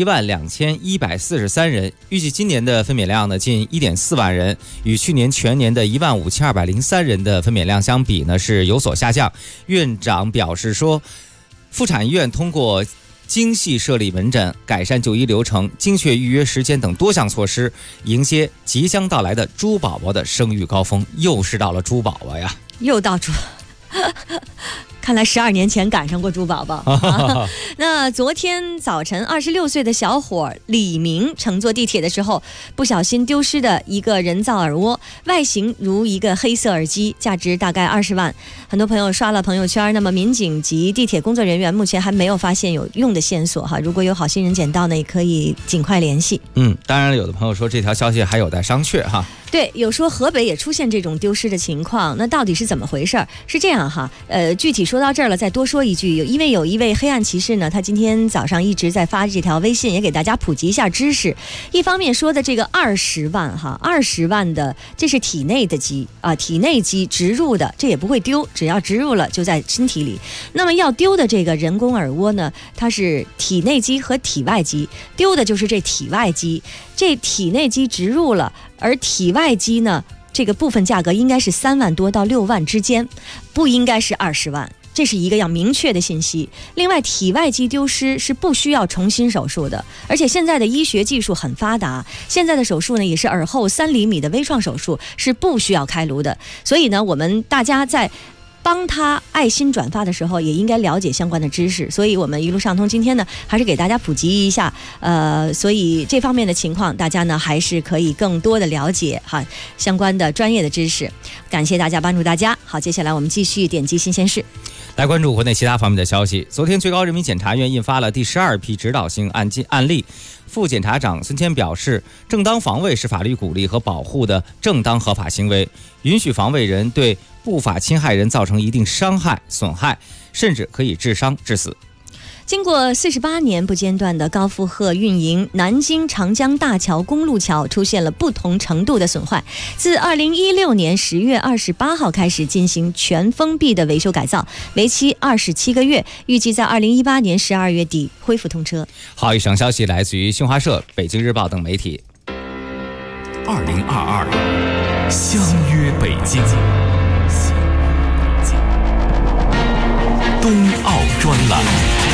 12143人，预计今年的分娩量呢近1.4万人，与去年全年的15203人的分娩量相比呢是有所下降。院长表示说，妇产医院通过精细设立门诊、改善就医流程、精确预约时间等多项措施，迎接即将到来的猪宝宝的生育高峰。又是到了猪宝宝呀， 又到猪看来12年前赶上过猪宝宝那昨天早晨26岁的小伙李明乘坐地铁的时候，不小心丢失的一个人造耳蜗，外形如一个黑色耳机，价值大概20万。很多朋友刷了朋友圈，那么民警及地铁工作人员目前还没有发现有用的线索哈，如果有好心人捡到呢，也可以尽快联系。 当然有的朋友说这条消息还有待商榷哈。 对，有说河北也出现这种丢失的情况，那到底是怎么回事？是这样哈，具体说到这儿了，再多说一句，因为有一位黑暗骑士呢，他今天早上一直在发这条微信，也给大家普及一下知识。一方面说的这个20万哈，20万的这是体内的机啊，体内机植入的，这也不会丢，只要植入了就在身体里。那么要丢的这个人工耳蜗呢，它是体内机和体外机，丢的就是这体外机，这体内机植入了。而体外机呢，这个部分价格应该是3万多到6万之间，不应该是20万。 这是一个要明确的信息。另外，体外肌丢失是不需要重新手术的，而且现在的医学技术很发达，现在的手术呢也是耳后3厘米的微创手术，是不需要开颅的。所以呢，我们大家在帮他爱心转发的时候，也应该了解相关的知识。所以我们一路上通今天呢，还是给大家普及一下，所以这方面的情况，大家呢还是可以更多的了解哈相关的专业的知识。感谢大家帮助大家。好，接下来我们继续点击新鲜事， 来关注国内其他方面的消息。昨天，最高人民检察院印发了第12批指导性案例。副检察长孙谦表示，正当防卫是法律鼓励和保护的正当合法行为，允许防卫人对不法侵害人造成一定伤害、损害，甚至可以致伤致死。 经过48年不间断的高负荷运营，南京长江大桥公路桥出现了不同程度的损坏。自2016年10月28号开始进行全封闭的维修改造，为期27个月，预计在2018年12月底恢复通车。 好，以上消息来自于新华社、北京日报等媒体。 2022相约北京，冬奥专栏。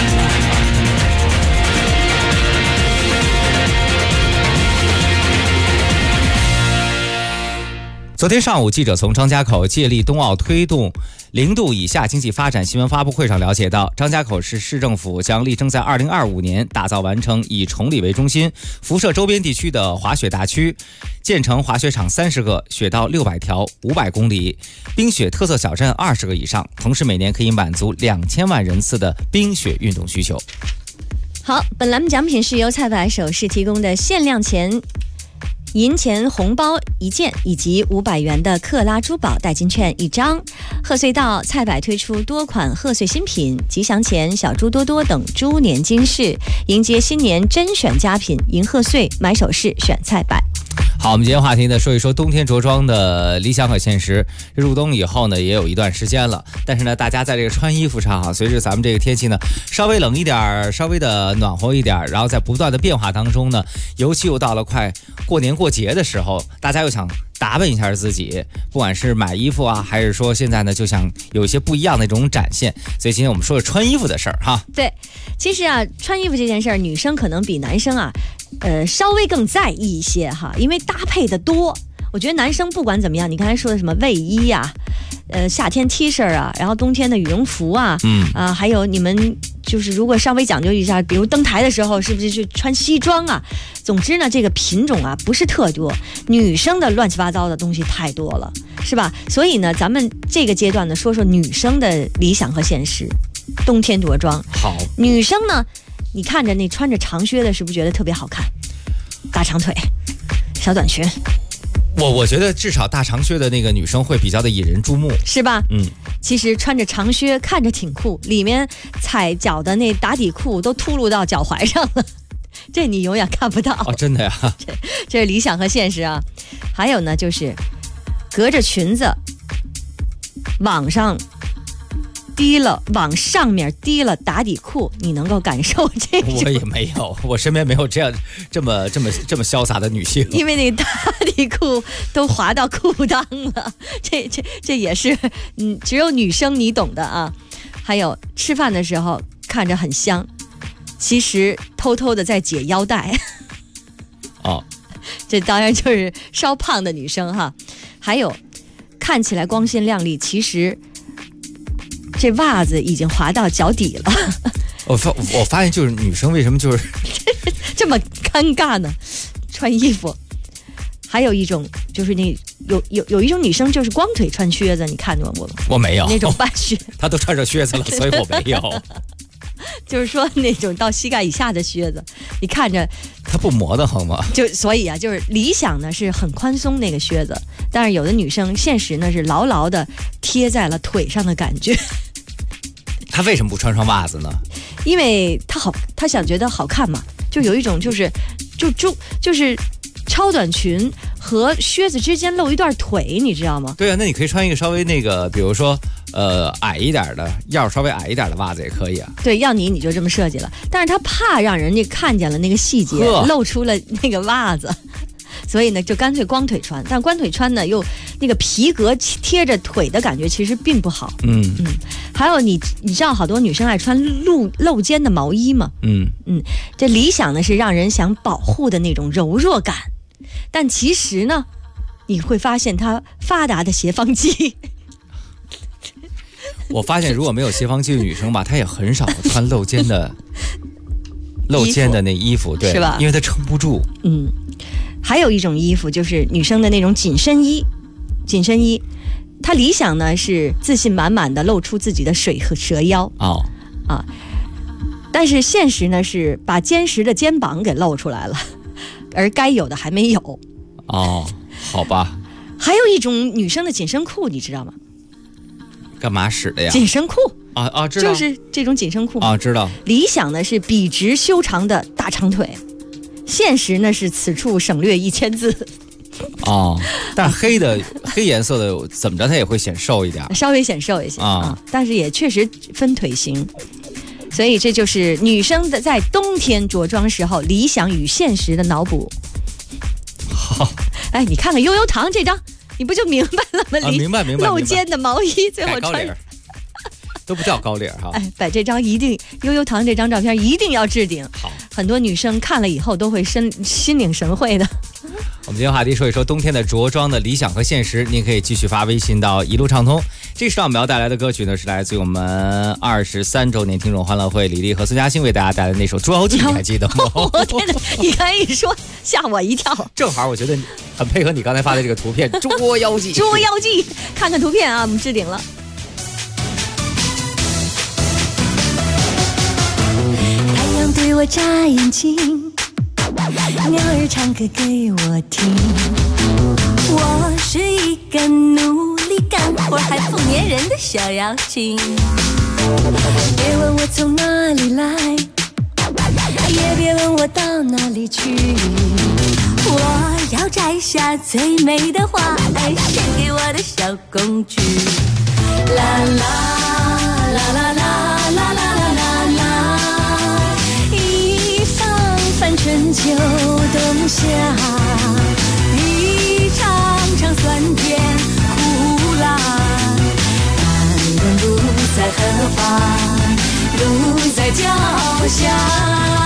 昨天上午，记者从张家口借力冬奥推动0度以下经济发展新闻发布会上了解到，张家口市市政府将力争在2025年打造完成以崇礼为中心、辐射周边地区的滑雪大区，建成滑雪场30个、雪道600条、500公里、冰雪特色小镇20个以上，同时每年可以满足2000万人次的冰雪运动需求。 好，本栏目奖品是由菜百首饰提供的限量银钱红包1件，以及500元的克拉珠宝代金券1张。贺岁到，菜百推出多款贺岁新品，吉祥钱、小猪多多等猪年金饰，迎接新年甄选佳品，迎贺岁买首饰选菜百。 好，我们今天话题呢，说一说冬天着装的理想和现实。入冬以后呢，也有一段时间了，但是呢，大家在这个穿衣服上随着咱们这个天气呢，稍微冷一点，稍微的暖和一点，然后在不断的变化当中呢，尤其又到了快过年过节的时候，大家又想打扮一下自己，不管是买衣服啊，还是说现在呢就想有一些不一样的这种展现。所以今天我们说说穿衣服的事儿哈。 对，其实啊，穿衣服这件事儿，女生可能比男生啊稍微更在意一些哈，因为搭配的多。我觉得男生不管怎么样，你刚才说的什么卫衣呀、夏天 T 恤啊，然后冬天的羽绒服啊，还有你们就是如果稍微讲究一下，比如登台的时候是不是去穿西装啊？总之呢，这个品种啊不是特多，女生的乱七八糟的东西太多了，是吧？所以呢，咱们这个阶段呢，说说女生的理想和现实，冬天着装。 好， 女生呢，你看着那穿着长靴的，是不是觉得特别好看？大长腿、小短裙。 我觉得至少大长靴的那个女生会比较的引人注目， 是吧？其实穿着长靴看着挺酷，里面踩脚的那打底裤都秃噜到脚踝上了，这你永远看不到哦，真的呀。 这是理想和现实啊。还有呢，就是隔着裙子往上面低了打底裤，你能够感受这种？ 我也没有，我身边没有这么潇洒的女性， 因为那个打底裤都滑到裤裆了，这也是只有女生你懂的啊。还有吃饭的时候看着很香，其实偷偷的在解腰带。 哦， 这当然就是稍胖的女生哈。还有看起来光鲜亮丽，其实这袜子已经滑到脚底了。 我发现就是女生为什么就是这么尴尬呢？穿衣服还有一种就是有一种女生就是光腿穿靴子，你看见过吗？ 我没有那种半靴， 她都穿着靴子了，所以我没有。 就是说那种到膝盖以下的靴子，你看着它不磨得慌吗？ 所以啊，就是理想呢是很宽松那个靴子，但是有的女生现实呢是牢牢的贴在了腿上的感觉。 她为什么不穿双袜子呢？ 因为她想觉得好看嘛，就有一种就是超短裙和靴子之间露一段腿，你知道吗？ 对啊，那你可以穿一个稍微那个，比如说矮一点的，腰稍微矮一点的袜子也可以啊。 对，要你就这么设计了，但是他怕让人家看见了那个细节，露出了那个袜子， 所以呢就干脆光腿穿。但光腿穿呢又那个皮革贴着腿的感觉其实并不好。还有你知道好多女生爱穿露肩的毛衣吗？这理想呢是让人想保护的那种柔弱感，但其实呢你会发现它发达的斜方肌。 我发现如果没有斜方肌的女生吧，她也很少穿露肩的那衣服，对， 是吧？ 因为她撑不住。 还有一种衣服就是女生的那种紧身衣，它理想呢是自信满满的露出自己的水和蛇腰但是现实呢是把坚实的肩膀给露出来了，而该有的还没有。 好吧。 还有一种女生的紧身裤，你知道吗？ 干嘛使的呀？ 紧身裤知道， 就是这种紧身裤知道。 理想呢是笔直修长的大长腿，现实呢是此处省略1000字。 但黑颜色的怎么着它也会显瘦一点， 稍微显瘦一些但是也确实分腿型。所以这就是女生的在冬天着装时候理想与现实的脑补。 好， 你看看悠悠堂这张，你不就明白了吗？ 明白。 露肩的毛衣最后穿都不叫高领哈。 把这张悠悠堂这张照片一定要置顶。 好， 很多女生看了以后都会心领神会的。 我们今天话题说一说冬天的着装的理想和现实，您可以继续发微信到一路畅通。这时段我们要带来的歌曲呢，是来自于我们23周年听众欢乐会李丽和孙嘉欣为大家带来的那首《捉妖记》，你还记得吗？ 我天哪！你刚才一说吓我一跳。 正好我觉得很配合你刚才发的这个图片《捉妖记》。 捉妖记，看看图片啊，我们置顶了。 太阳对我眨眼睛，鸟儿唱歌给我听，我是一个努力干活还不粘人的小妖精。别问我从哪里来，也别问我到哪里去，我要摘下最美的花儿献给我的小公举。啦啦啦啦啦啦啦啦啦，一放翻春秋冬夏，一场场酸甜苦辣，感动不在何方，路在脚下。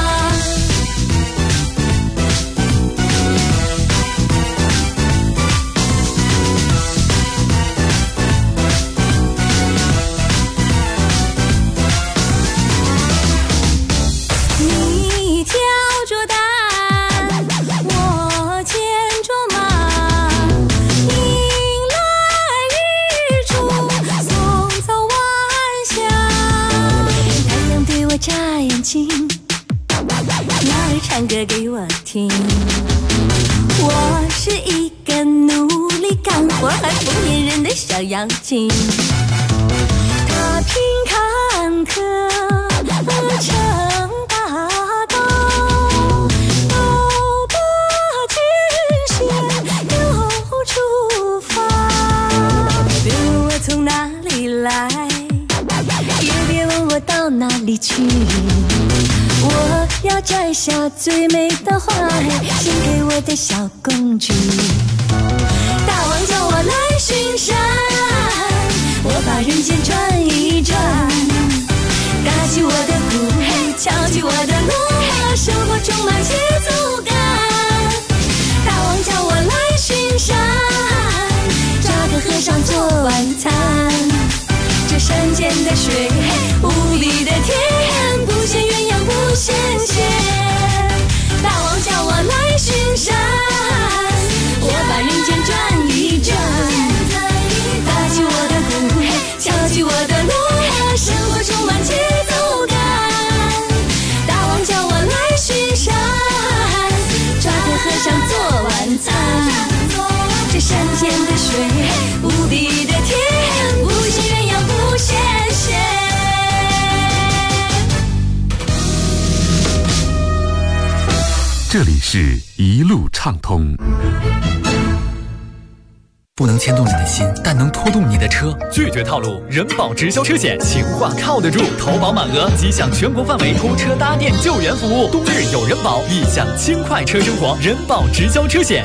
鸟儿唱歌给我听，我是一个努力干活还不粘人的小妖精。踏平坎坷成大道，都把均线又出发。别问我从哪里来，也别问我到哪里去，我要摘下最美的花儿献给我的小公主。大王叫我来巡山，我把人间转一转，打起我的鼓，敲起我的锣，生活充满节奏感。大王叫我来巡山，抓个和尚做晚餐，这山间的水，无里的天，不羡鸳鸯不羡仙。大王叫我来巡山，我把人间转一转，打起我的鼓，敲起我的锣，生活充满节奏感。大王叫我来巡山，抓个和尚做晚餐，这山间的水，无比的天，不羡鸳鸯不羡仙。 这里是一路畅通。 不能牵动你的心，但能拖动你的车。 拒绝套路，人保直销车险，情话靠得住，投保满额即享全国范围拖车搭电救援服务。冬日有人保，意享轻快车生活。人保直销车险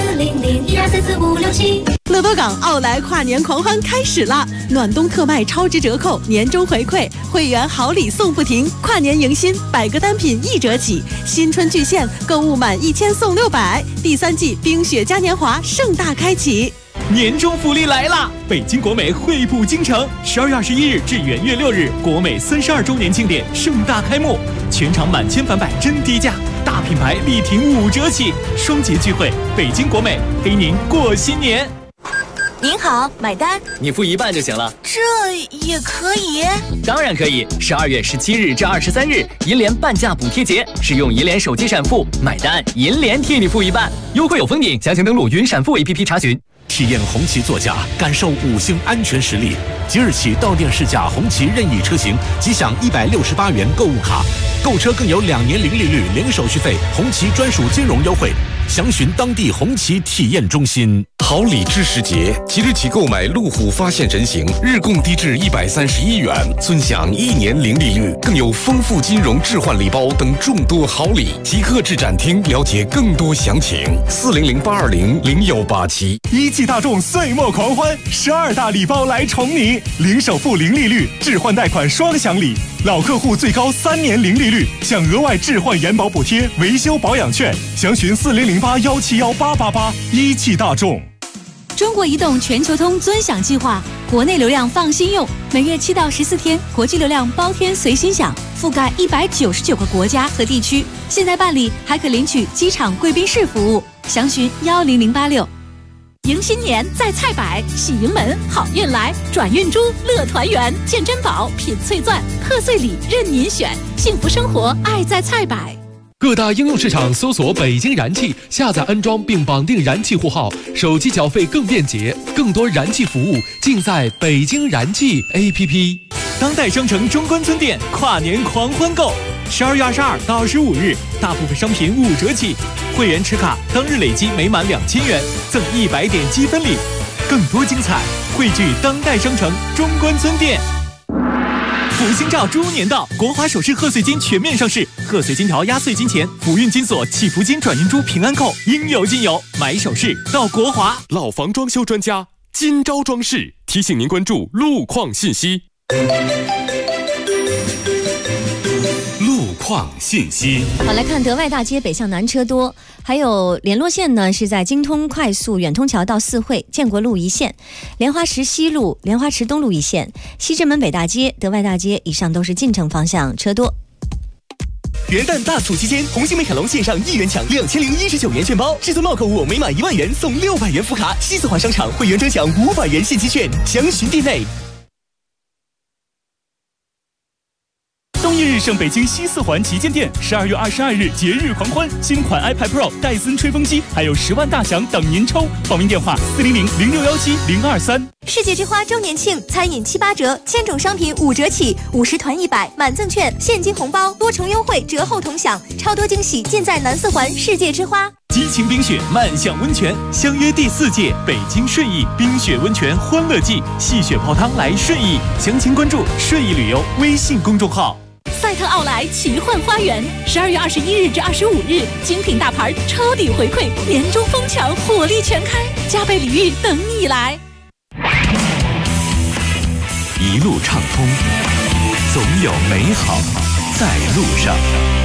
400-12344567。 乐多港奥莱跨年狂欢开始啦！暖冬特卖超值折扣，年终回馈，会员好礼送不停，跨年迎新，100个单品1折起，新春巨献，购物满1000送600，第3季冰雪嘉年华盛大开启。 年终福利来啦！北京国美惠普京城，12月21日至元月6日，国美32周年庆典盛大开幕，全场满千返百真低价，大品牌力挺5折起，双节聚会，北京国美陪您过新年。 您好，买单。 你付一半就行了。 这也可以？ 当然可以。12月17日至23日，银联半价补贴节，使用银联手机闪付买单，银联替你付一半，优惠有封顶，详情登录云闪付 APP 查询。 体验红旗座驾，感受5星安全实力。即日起到店试驾红旗任意车型，即享168元购物卡，购车更有2年零利率、零手续费，红旗专属金融优惠。详询当地红旗体验中心。 好礼知时节，即日起购买路虎发现人形，日供低至131元，尊享1年零利率，更有丰富金融置换礼包等众多好礼。即刻至展厅了解更多详情。400-820-0187。 一汽大众岁末狂欢，12大礼包来宠你，零首付、零利率，置换贷款双享礼。老客户最高3年零利率，享额外置换延保补贴、维修保养券。详询4008171888。一汽大众。 中国移动全球通尊享计划，国内流量放心用，每月7到14天，国际流量包天随心享，覆盖199个国家和地区。现在办理还可领取机场贵宾室服务，详询10086。 迎新年在菜百，喜迎门好运来，转运珠乐团圆，见珍宝品翠钻，贺岁礼任您选，幸福生活爱在菜百。 各大应用市场搜索北京燃气，下载安装并绑定燃气户号，手机缴费更便捷，更多燃气服务尽在北京燃气 APP。 当代商城中关村店跨年狂欢购，12月22到25日，大部分商品5折起，会员持卡当日累积每满2000元赠100点积分礼，更多精彩汇聚当代商城中关村店。福星照猪年到，国华首饰贺岁金全面上市，贺岁金条、压岁金钱、福运金锁、祈福金、转运珠、平安扣，应有尽有。买首饰到国华。 老房装修专家金招装饰提醒您关注路况信息。 路况信息。 好，来看德外大街北向南车多，还有联络线呢是在京通快速远通桥到四惠、建国路一线，莲花池西路、莲花池东路一线，西直门北大街、德外大街以上都是进城方向车多。 元旦大促期间，红星美凯龙线上1元抢2019元券包，至尊帽购物每满1万元送600元福卡，西四环商场会员专享500元现金券，详询店内。 冬一日盛北京西四环旗舰店，12月22日节日狂欢，新款 iPad Pro、戴森吹风机，还有10万大奖等您抽。报名电话400-0617-023。 世界之花周年庆，餐饮7、8折，千种商品5折起，50团100，满赠券，现金红包，多重优惠，折后同享，超多惊喜尽在南四环世界之花。 激情冰雪，慢享温泉，相约第4届北京顺义冰雪温泉欢乐季，戏雪泡汤来顺义，详情关注顺义旅游微信公众号。 赛特奥莱奇幻花园，12月21日至25日，精品大牌抄底回馈，年终疯抢，火力全开，加倍礼遇等你来。 一路畅通，总有美好在路上。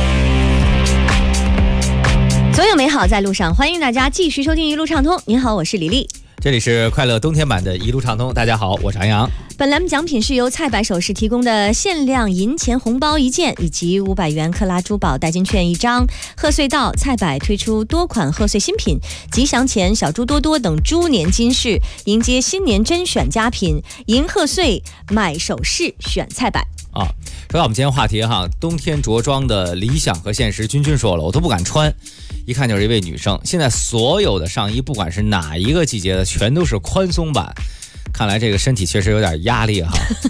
总有美好在路上，欢迎大家继续收听一路畅通。您好，我是李丽。 这里是快乐冬天版的一路畅通，大家好，我是杨洋。 本栏目奖品是由菜百首饰提供的限量银钱红包1件，以及500元克拉珠宝代金券1张。贺岁到，菜百推出多款贺岁新品，吉祥钱、小猪多多等猪年金饰，迎接新年甄选佳品，迎贺岁买首饰选菜百。 说到我们今天话题哈，冬天着装的理想和现实，君说了，我都不敢穿，一看就是一位女生。现在所有的上衣，不管是哪一个季节的，全都是宽松版，看来这个身体确实有点压力哈。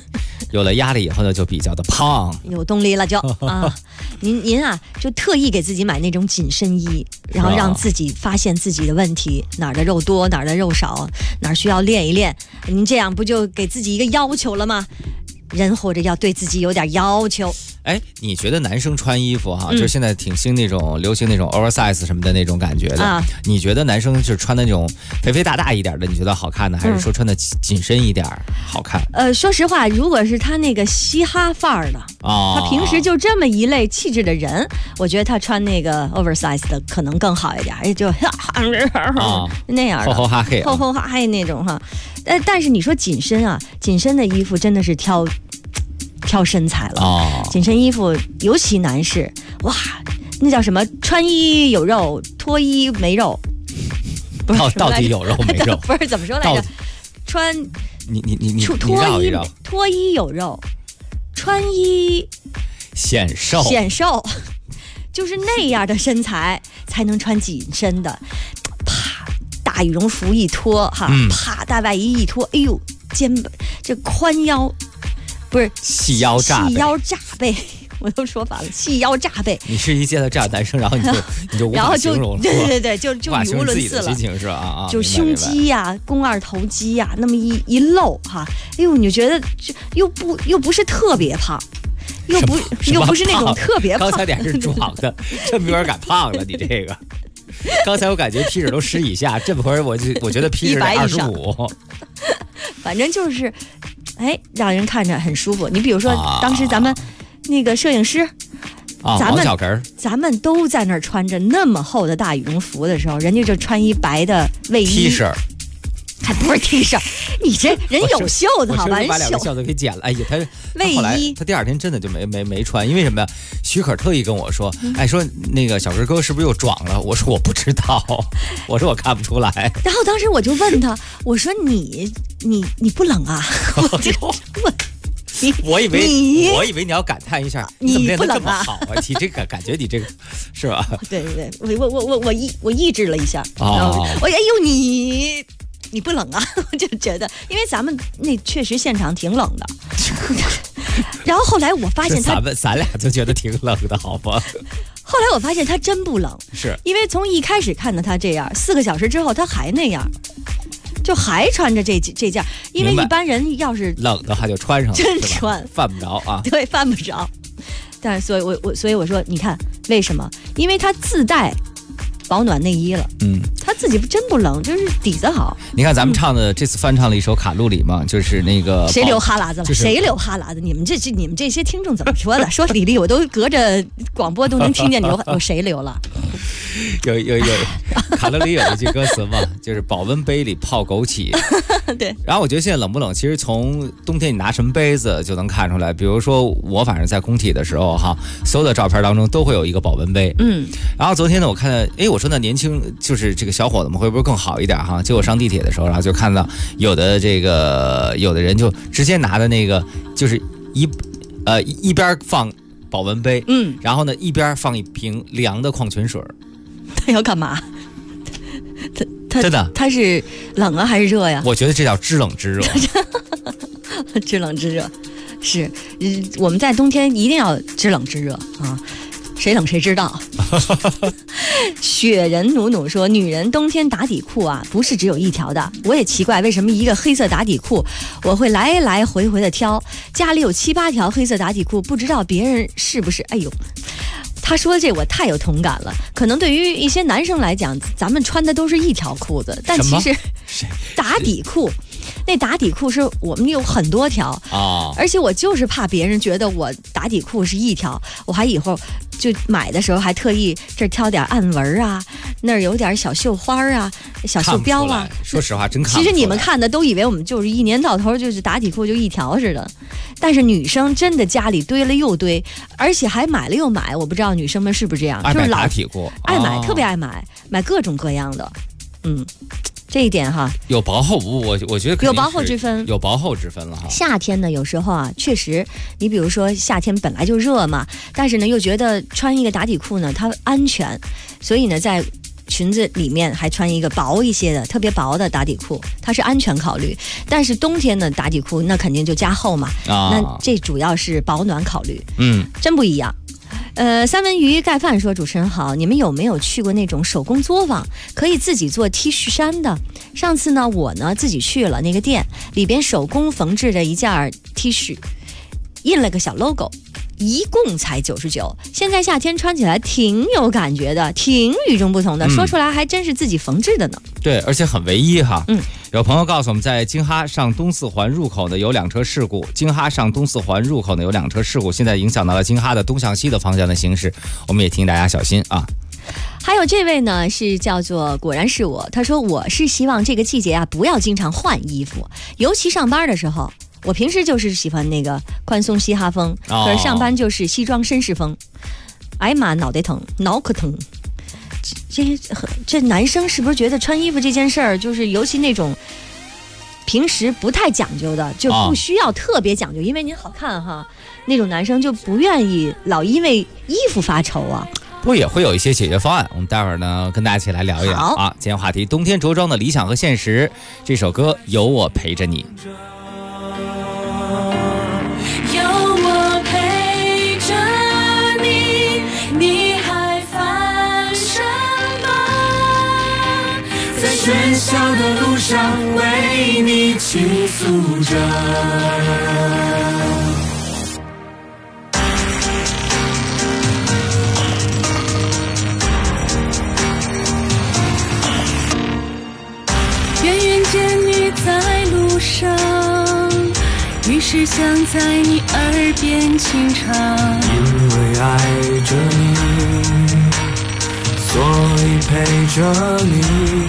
有了压力以后呢，就比较的胖， 有动力了就啊。您啊，就特意给自己买那种紧身衣，然后让自己发现自己的问题，哪儿的肉多，哪儿的肉少，哪儿需要练一练。您这样不就给自己一个要求了吗？人活着要对自己有点要求。 哎，你觉得男生穿衣服哈，就是现在挺兴那种流行那种 oversize 什么的那种感觉的啊？你觉得男生是穿的那种肥肥大大一点的，你觉得好看呢，还是说穿的紧身一点好看？ 说实话，如果是他那个嘻哈范儿的他平时就这么一类气质的人，我觉得他穿那个 oversize 的可能更好一点，就那样的厚厚哈黑， 厚厚哈黑那种哈。但是你说紧身啊，紧身的衣服真的是挑身材了紧身衣服尤其男士，哇，那叫什么？穿衣有肉，脱衣没肉，不是到底有肉没肉？ 不是怎么说来着？穿你脱衣有肉，穿衣显瘦， 就是那样的身材才能穿紧身的。啪，大羽绒服一脱哈，啪，大外衣一脱，哎呦，肩膀这宽腰。不是细腰炸背，我都说反了，细腰炸背。 你是一见到这样男生，然后你就无法形容了， 对，就语无伦次了。 心情是吧？ 就胸肌呀、肱二头肌呀，那么一露哈，哎呦，你就觉得又不是特别胖，又不是那种特别胖。 刚才脸是壮的，这么会儿改胖了，你这个。刚才我感觉皮脂都10以下，这会儿我觉得皮脂25。 反正就是，哎，让人看着很舒服。你比如说，当时咱们那个摄影师，咱们都在那儿穿着那么厚的大羽绒服的时候，人家就穿一白的卫衣 T 恤。 还不是 T 恤，你这人有袖子好吧？ 把2个袖子给剪了。哎呀，他后来他第2天真的就没穿，因为什么呀？许可特意跟我说，哎，说那个小哥哥是不是又壮了？我说我不知道，我说我看不出来。 然后当时我就问他，我说你不冷啊？我就问。 我以为你要感叹一下，你怎么练得这么好啊？你这个感觉，你这个是吧？ 对，我抑制了一下。哎呦你不冷啊？我就觉得，因为咱们那确实现场挺冷的。然后后来我发现咱俩就觉得挺冷的，好吧？ 后来我发现他真不冷， 是因为从一开始看到他这样，4个小时之后他还那样。就还穿着这件，因为一般人要是冷的话就穿上了， 真穿犯不着啊。 对，犯不着。但是所以我说，你看为什么？因为他自带保暖内衣了，他自己真不冷，就是底子好。 你看咱们这次翻唱了一首卡路里嘛，就是那个谁流哈喇子了？谁流哈喇子？你们这些听众怎么说的？说李丽，我都隔着广播都能听见我谁流了。 有卡路里有一句歌词嘛，就是保温杯里泡枸杞。 对。 然后我觉得现在冷不冷，其实从冬天你拿什么杯子就能看出来。比如说我反正在工体的时候哈，所有的照片当中都会有一个保温杯。然后昨天呢，我看到，我说那年轻就是这个小伙子们会不会更好一点哈？结果上地铁的时候，然后就看到有的人就直接拿的那个就是一边放保温杯，然后呢一边放一瓶凉的矿泉水。 他要干嘛？他真的他是冷啊还是热呀？ 我觉得这叫知冷知热。 知冷知热，是我们在冬天一定要知冷知热啊。谁冷谁知道。雪人努努说，女人冬天打底裤啊不是只有一条的，我也奇怪为什么一个黑色打底裤我会来来回回的挑，家里有7、8条黑色打底裤，不知道别人是不是。哎呦，他说的这我太有同感了，可能对于一些男生来讲，咱们穿的都是一条裤子，但其实打底裤那打底裤是我们有很多条而且我就是怕别人觉得我打底裤是一条，我还以后就买的时候还特意这挑点暗纹啊，那儿有点小绣花啊、小绣标啊。 说实话，真看不出来。 其实你们看的都以为我们就是一年到头就是打底裤就一条似的，但是女生真的家里堆了又堆，而且还买了又买。我不知道女生们是不是这样，就是打底裤爱买，特别爱买各种各样的。这一点哈， 有薄厚，我觉得有薄厚之分， 有薄厚之分了哈。 夏天呢，有时候啊，确实，你比如说夏天本来就热嘛，但是呢又觉得穿一个打底裤呢它安全，所以呢在裙子里面还穿一个薄一些的特别薄的打底裤，它是安全考虑。但是冬天的打底裤那肯定就加厚嘛，那这主要是保暖考虑。真不一样。三文鱼盖饭说，主持人好，你们有没有去过那种手工作坊，可以自己做 T 恤衫的？上次呢我呢自己去了那个店，里边手工缝制的一件 T 恤，印了个小 logo，一共才99，现在夏天穿起来挺有感觉的，挺与众不同的，说出来还真是自己缝制的呢。 对，而且很唯一哈。有朋友告诉我们，在京哈上东四环入口呢有2车事故，京哈上东四环入口呢有2车事故，现在影响到了京哈的东向西的方向的行驶，我们也提醒大家小心啊。 还有这位呢是叫做果然是我，他说我是希望这个季节啊不要经常换衣服，尤其上班的时候。我平时就是喜欢那个宽松嘻哈风，可是上班就是西装绅士风。哎呀妈，脑袋疼，脑壳疼。这男生是不是觉得穿衣服这件事儿，就是尤其那种平时不太讲究的，就不需要特别讲究，因为您好看哈，那种男生就不愿意老因为衣服发愁啊。 不过也会有一些解决方案，我们待会儿呢跟大家一起来聊一聊啊。今天话题：冬天着装的理想和现实。这首歌有我陪着你。 喧嚣的路上为你倾诉着， 远远见你在路上，于是想在你耳边轻唱， 因为爱着你，所以陪着你。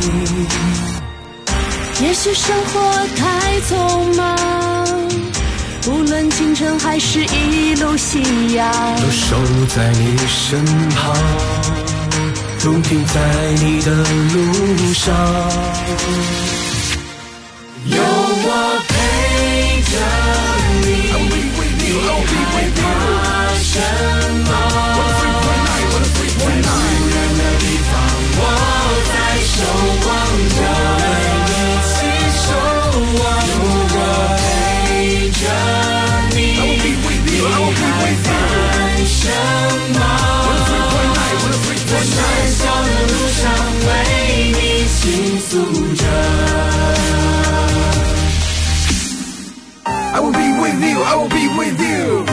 也许生活太匆忙，无论清晨还是一路夕阳， 都守在你身旁，都停在你的路上。有我陪着你，你害怕什么？我在守望着，一起守望着，陪着你，你还烦什么？在喧嚣的路上为你倾诉着。I will be with you, I will be with you.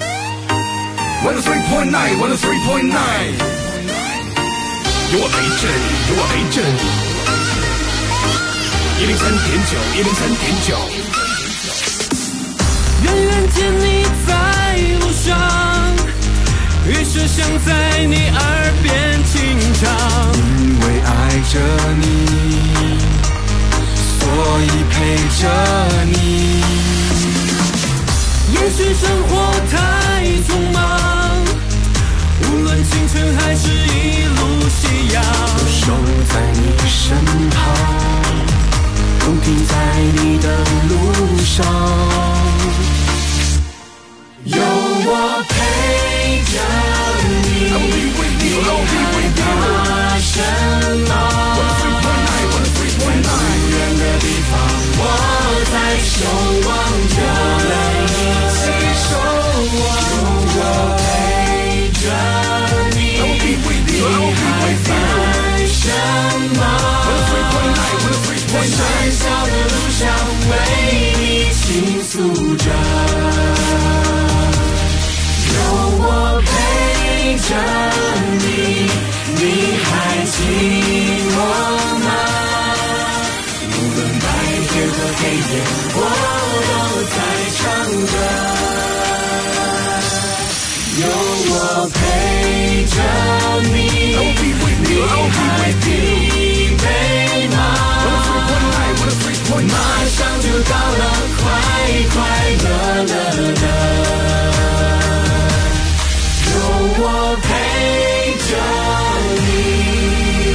103.9, 103.9. 有我陪着你，有我陪着你。103.9，103.9。远远见你在路上，于是想在你耳边轻唱。因为爱着你，所以陪着你。也许生活太匆忙，无论清晨还是一路夕阳，都守在你身旁，都停在你的路上。有我陪着你，你害怕什么？无人的地方，我在守望着，一起守望着，陪着你，你还烦什么？在喧嚣的路上为你倾诉着，有我陪着你，你还寂寞吗？无论白天和黑夜，我都在唱着，有我陪着你，你还疲惫吗？马上就到了，快快乐乐的，有我陪着你。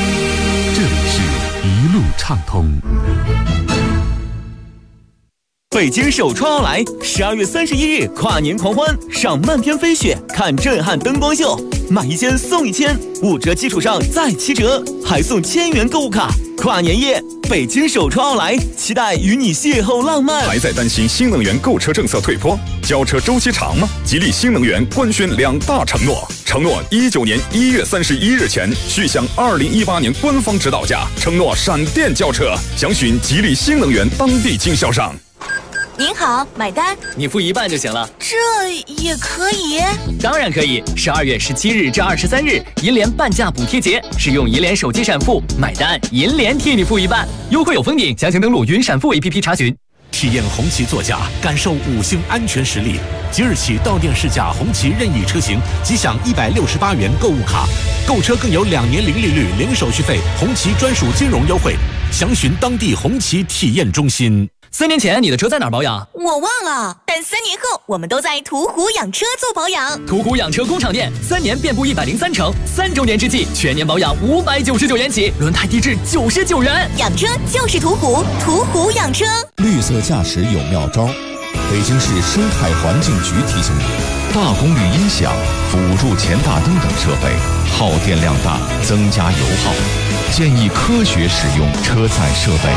这里是一路畅通。 北京首创奥莱，12月31日跨年狂欢，赏漫天飞雪，看震撼灯光秀，买1000送1000，5折基础上再7折，还送1000元购物卡。跨年夜，北京首创奥莱，期待与你邂逅浪漫。 还在担心新能源购车政策退坡、交车周期长吗？吉利新能源官宣2大承诺：承诺19年1月31日前续享2018年官方指导价，承诺闪电交车。详询吉利新能源当地经销商。 您好，买单。 你付一半就行了。 这也可以？ 当然可以。12月17日至23日，银联半价补贴节，使用银联手机闪付买单，银联替你付一半，优惠有封顶。详情登录云闪付 APP 查询。 体验红旗座驾，感受5星安全实力。即日起到店试驾红旗任意车型，即享168元购物卡，购车更有2年零利率、零手续费，红旗专属金融优惠。详询当地红旗体验中心。 3年前你的车在哪儿保养？ 我忘了，但3年后我们都在途虎养车做保养。 途虎养车工厂店，3年遍布103城，3周年之际全年保养599元起，轮胎低至99元。 养车就是途虎，途虎养车。 绿色驾驶有妙招，北京市生态环境局提醒你：大功率音响、辅助前大灯等设备耗电量大，增加油耗，建议科学使用车载设备。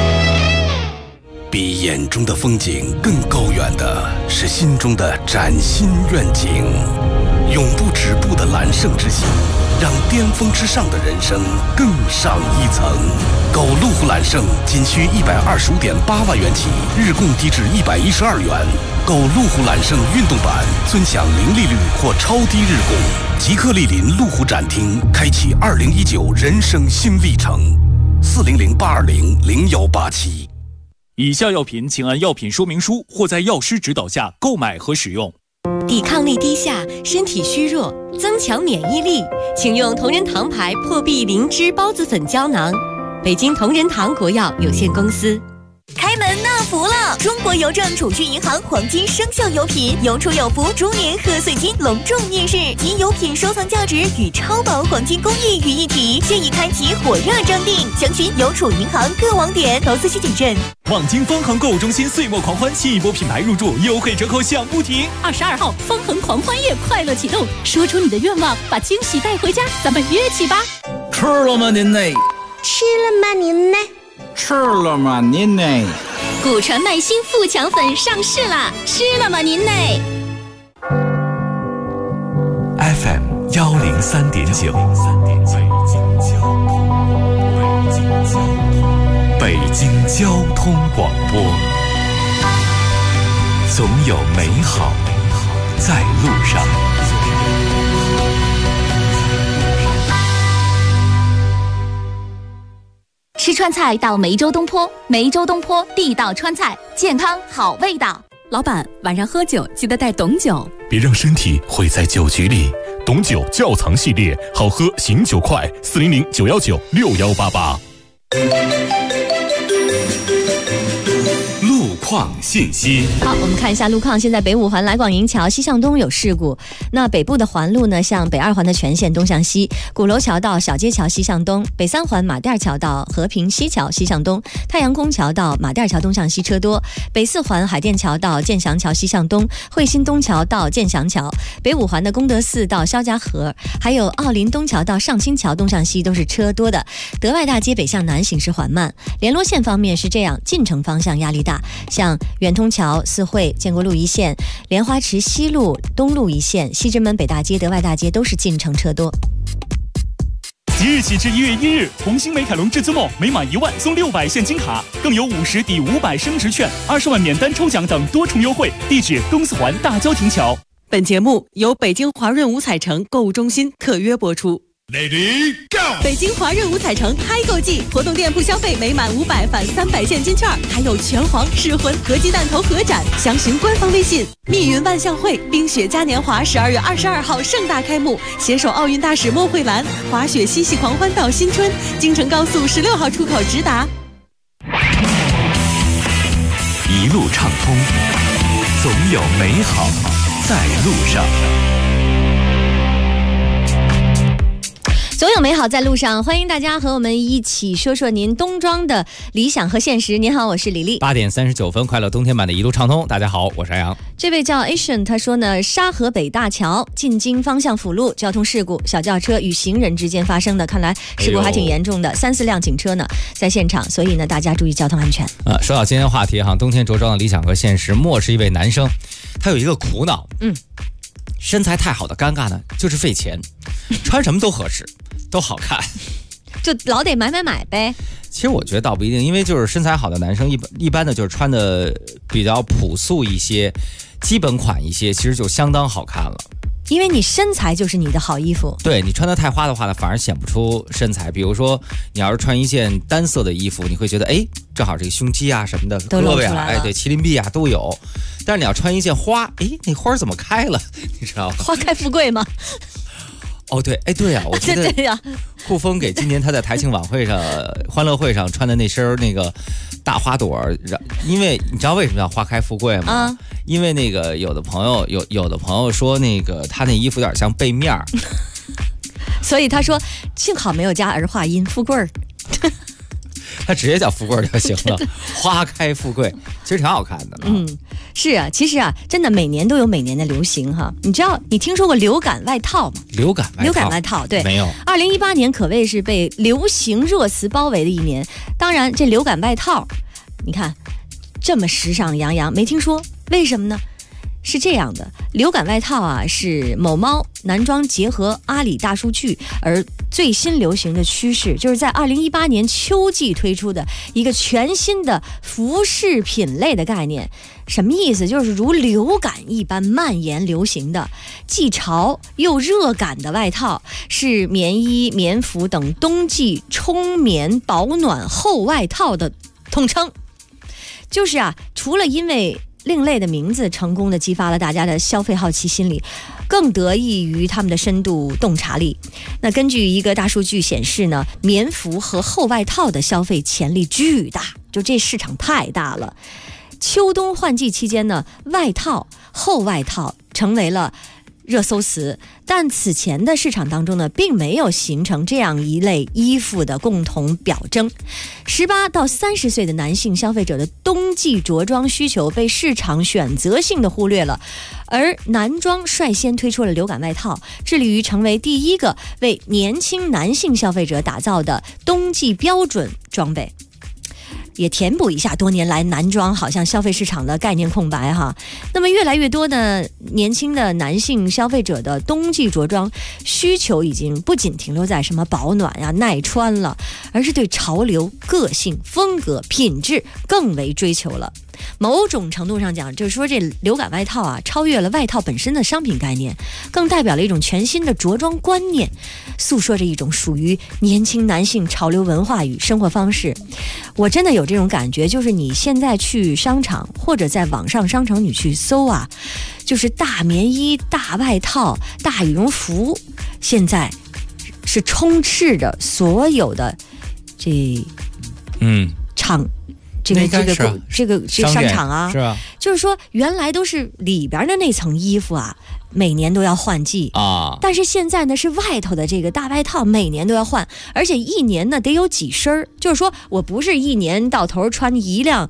比眼中的风景更高远的是心中的崭新愿景，永不止步的揽胜之心，让巅峰之上的人生更上一层。购路虎揽胜仅需125.8万元起，日供低至112元。购路虎揽胜运动版，尊享零利率或超低日供。即刻莅临路虎展厅，开启2019人生新历程。400-820-0187。 以下药品请按药品说明书或在药师指导下购买和使用。 抵抗力低下，身体虚弱，增强免疫力，请用同仁堂牌破壁灵芝孢子粉胶囊。北京同仁堂国药有限公司。 开门纳福了！中国邮政储蓄银行黄金生肖有品有储有福猪年贺岁金隆重面世，集有品收藏价值与超薄黄金工艺于一体，现已开启火热征订，详询邮储银行各网点，投资需谨慎。 望京方恒购物中心岁末狂欢，新一波品牌入驻，优惠折扣响不停。 22号方恒狂欢夜快乐启动，说出你的愿望，把惊喜带回家，咱们约起吧。 吃了吗您呢？ 吃了吗您呢？ 吃了吗您呢？ 古传麦新富强粉上市啦！吃了吗您呢 ？FM 103.9，北京交通广播，总有美好在路上。 吃川菜到梅州东坡，梅州东坡地道川菜，健康好味道。 老板，晚上喝酒记得带董酒， 别让身体毁在酒局里。董酒窖藏系列，好喝醒酒快，400-919-6188。 路况信息。 好，我们看一下路况。现在北五环来广营桥西向东有事故，那北部的环路呢，向北2环的全线东向西，鼓楼桥到小街桥西向东，北3环马甸桥到和平西桥西向东，太阳宫桥到马甸桥东向西车多，北4环海淀桥到建祥桥西向东，惠新东桥到建祥桥，北5环的功德寺到肖家河，还有奥林东桥到上新桥东向西都是车多的。德外大街北向南行驶缓慢。联络线方面是这样，进城方向压力大，像远通桥、四惠、建国路一线、莲花池西路、东路一线、西直门北大街、德外大街都是进城车多。 即日起至1月1日，红星美凯龙至尊梦每满1万送600现金卡，更有50抵500升值券、20万免单抽奖等多重优惠。地址：东四环大郊亭桥。 本节目由北京华润五彩城购物中心特约播出。 Lady Go！ 北京华润五彩城嗨购季活动，店铺消费每满500返300现金券，还有拳皇、噬魂、合鸡蛋头合展，详询官方微信。密云万象汇冰雪嘉年华12月22号盛大开幕，携手奥运大使莫慧兰，滑雪嬉戏狂欢到新春，京承高速16号出口直达。 一路畅通，总有美好在路上。 总有美好在路上，欢迎大家和我们一起说说您冬装的理想和现实。您好，我是李丽。 8点39分，快乐冬天版的一路畅通。大家好，我是安阳。 这位叫 Asian， 他说呢，沙河北大桥进京方向辅路交通事故，小轿车与行人之间发生的，看来事故还挺严重的，3、4辆警车呢在现场，所以呢大家注意交通安全。 说到今天话题哈，冬天着装的理想和现实，莫是一位男生，他有一个苦恼，身材太好的尴尬呢，就是费钱，穿什么都合适。都好看， 就老得买呗。 其实我觉得倒不一定，因为就是身材好的男生一般的就是穿的比较朴素一些，基本款一些，其实就相当好看了。 因为你身材就是你的好衣服。 对，你穿得太花的话呢，反而显不出身材。比如说你要是穿一件单色的衣服，你会觉得正好这个胸肌啊什么的， 都露出来了， 胳膊对，麒麟臂啊都有。但是你要穿一件花，那花怎么开了？你知道吗？ 花开富贵吗？ 哦，对，对呀，我觉得顾峰给今年他在台庆晚会上、欢乐会上穿的那身那个大花朵，因为你知道为什么叫花开富贵吗？因为那个有的朋友说那个他那衣服有点像背面儿， 所以他说幸好没有加儿化音，富贵儿。 他直接叫富贵就行了，花开富贵，其实挺好看的。 是啊，其实啊，真的每年都有每年的流行哈。你听说过流感外套吗？ 流感外套， 对， 没有。 2018年可谓是被流行热词包围的一年。当然，这流感外套，你看这么时尚洋洋，没听说，为什么呢？是这样的，流感外套啊，是某猫男装结合阿里大数据而最新流行的趋势，就是在2018年秋季推出的一个全新的服饰品类的概念。什么意思？就是如流感一般蔓延流行的既潮又热感的外套，是棉衣、棉服等冬季充棉保暖厚外套的统称。就是啊，除了因为另类的名字成功的激发了大家的消费好奇心理，更得益于他们的深度洞察力。那根据一个大数据显示呢，棉服和厚外套的消费潜力巨大，就这市场太大了。秋冬换季期间呢，外套、厚外套成为了热搜词，但此前的市场当中呢，并没有形成这样一类衣服的共同表征。18到30岁的男性消费者的冬季着装需求被市场选择性的忽略了，而男装率先推出了流感外套，致力于成为第一个为年轻男性消费者打造的冬季标准装备。也填补一下多年来男装好像消费市场的概念空白哈。那么越来越多的年轻的男性消费者的冬季着装需求已经不仅停留在什么保暖呀、耐穿了，而是对潮流、个性、风格、品质更为追求了。某种程度上讲，就是说这流感外套啊，超越了外套本身的商品概念，更代表了一种全新的着装观念，诉说着一种属于年轻男性潮流文化与生活方式。我真的有这种感觉，就是你现在去商场或者在网上商城你去搜啊，就是大棉衣、大外套、大羽绒服，现在是充斥着所有的厂。这个商场啊， 是吧？ 就是说原来都是里边的那层衣服啊，每年都要换季啊，但是现在呢是外头的这个大外套每年都要换，而且一年呢得有几身，就是说我不是一年到头穿一件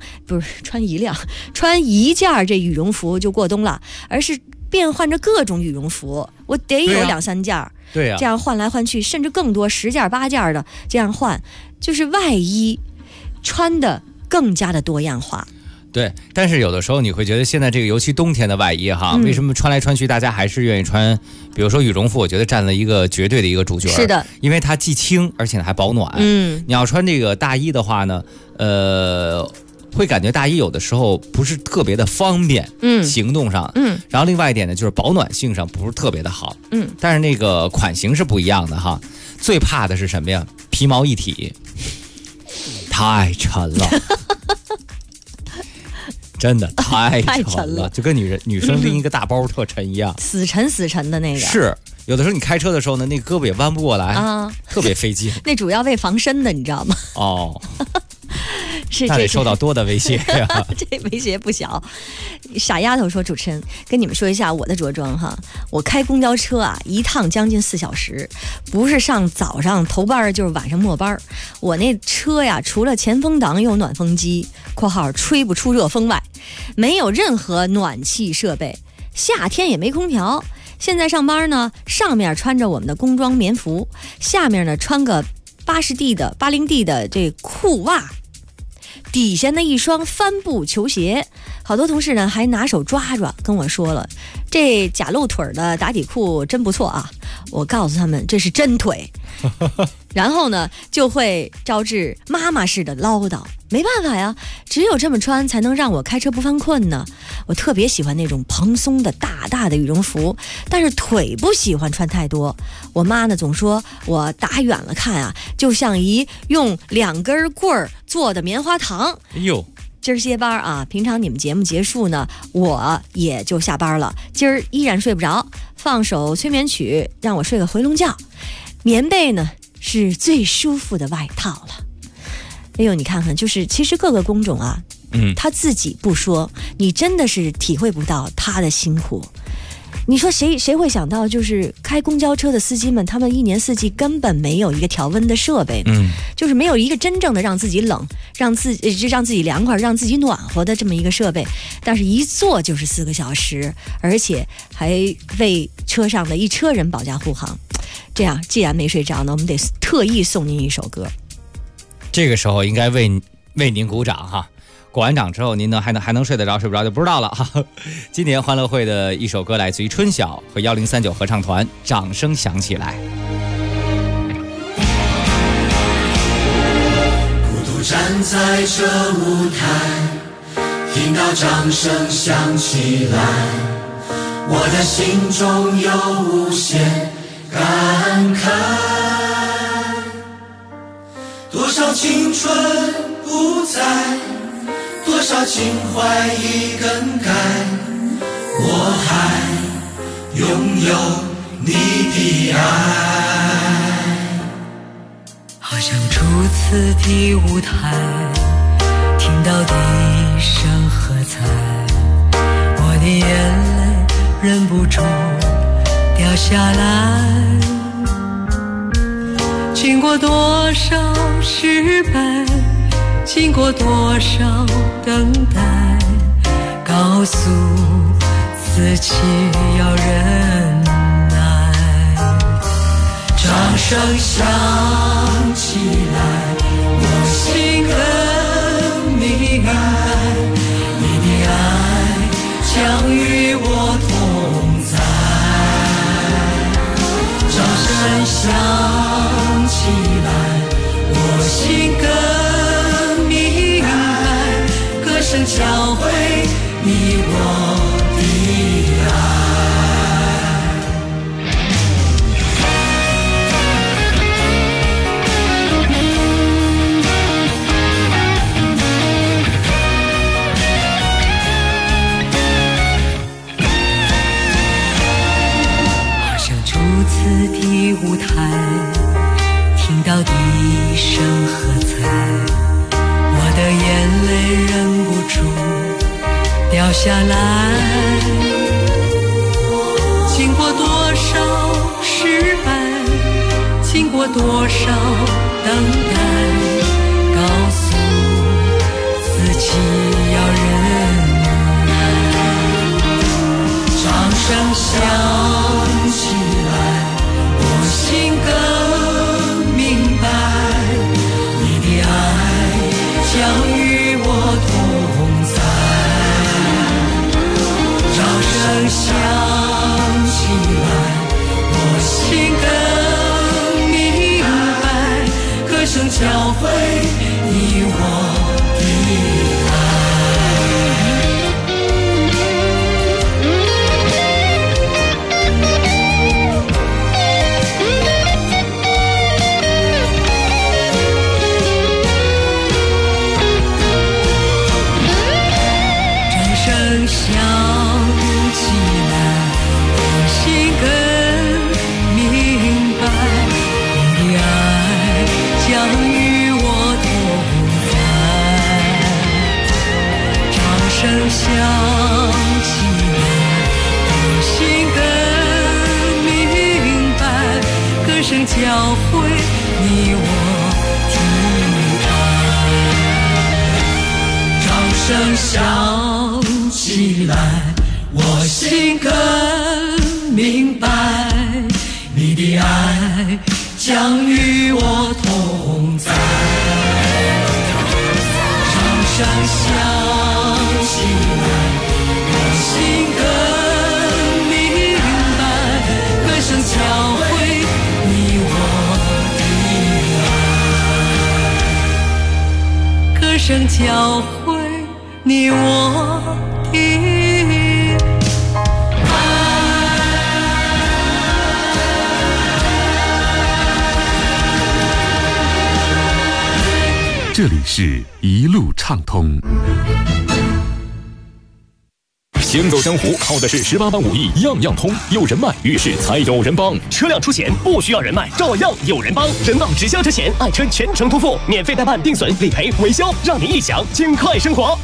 这羽绒服就过冬了，而是变换着各种羽绒服，我得有2、3件， 对呀， 这样换来换去，甚至更多10件、8件的这样换，就是外衣穿的更加的多样化。 对，但是有的时候你会觉得现在这个尤其冬天的外衣哈，为什么穿来穿去大家还是愿意穿，比如说羽绒服，我觉得占了一个绝对的一个主角。 是的， 因为它既轻而且还保暖。你要穿这个大衣的话呢，会感觉大衣有的时候不是特别的方便，行动上，然后另外一点呢，就是保暖性上不是特别的好，但是那个款型是不一样的哈。最怕的是什么呀？皮毛一体，太沉了。真的太沉了，就跟女生拎一个大包特沉一样， 死沉的那个。 是，有的时候你开车的时候呢，那胳膊也弯不过来啊，特别费劲。 那主要为防身的，你知道吗？ 哦。 是那得受到多的威胁呀、 这威胁不小。傻丫头说：“主持人，跟你们说一下我的着装哈，我开公交车啊，一趟将近4小时，不是上早上头班就是晚上末班。我那车呀，除了前风挡有暖风机（括号吹不出热风外），没有任何暖气设备，夏天也没空调。现在上班呢，上面穿着我们的工装棉服，下面呢穿个80D 的这裤袜。”底下那一双帆布球鞋，好多同事呢还拿手抓抓，跟我说了，这假露腿的打底裤真不错啊。我告诉他们这是真腿，然后呢就会招致妈妈式的唠叨。没办法呀，只有这么穿才能让我开车不犯困呢。我特别喜欢那种蓬松的大的羽绒服，但是腿不喜欢穿太多。我妈呢总说我打远了看啊，就像一用2根棍儿做的棉花糖。 哎呦， 今儿歇班啊，平常你们节目结束呢，我也就下班了。今儿依然睡不着，放首催眠曲让我睡个回笼觉。棉被呢是最舒服的外套了。哎呦，你看看，就是其实各个工种啊，他自己不说，你真的是体会不到他的辛苦。你说谁会想到，就是开公交车的司机们，他们1年4季根本没有一个调温的设备，就是没有一个真正的让自己冷、让自己凉快、让自己暖和的这么一个设备，但是一坐就是4个小时，而且还为车上的一车人保驾护航。这样，既然没睡着呢，我们得特意送您一首歌。 这个时候应该为您鼓掌哈。鼓完掌之后，您还能睡得着睡不着就不知道了哈。今年欢乐会的一首歌来自于春晓和1039合唱团，掌声响起来。 孤独站在这舞台，听到掌声响起来，我的心中有无限感慨。多少青春不在，多少情怀已更改，我还拥有你的爱。 好像初次的舞台，听到笛声喝彩，我的眼泪忍不住掉下来。经过多少失败，经过多少等待，告诉自己要忍耐。掌声响起来，我心更明白，你的爱将与我同在。掌声响起来，我心更明白，歌声教会你我的爱。好像初次的舞台，听到笛声喝彩，我的眼泪忍不住掉下来。经过多少失败，经过多少等待，告诉自己要忍耐。掌声响起来，我心更明白，你的爱将与我同在。掌声响起来，我心更明白，歌声教会你我的爱。 教会你我的爱。掌声响起来，我心更明白，你的爱将与我同在。掌声响起来，我心更明白，歌声教会你我的爱，歌声教会你我的这里是一路畅通。 行走江湖靠的是18般武艺，样样通。有人脉，遇事才有人帮。 车辆出险不需要人脉，照样有人帮。人保直销车险，爱车全程托付，免费代办、定损、理赔、维修，让您一享尽快生活。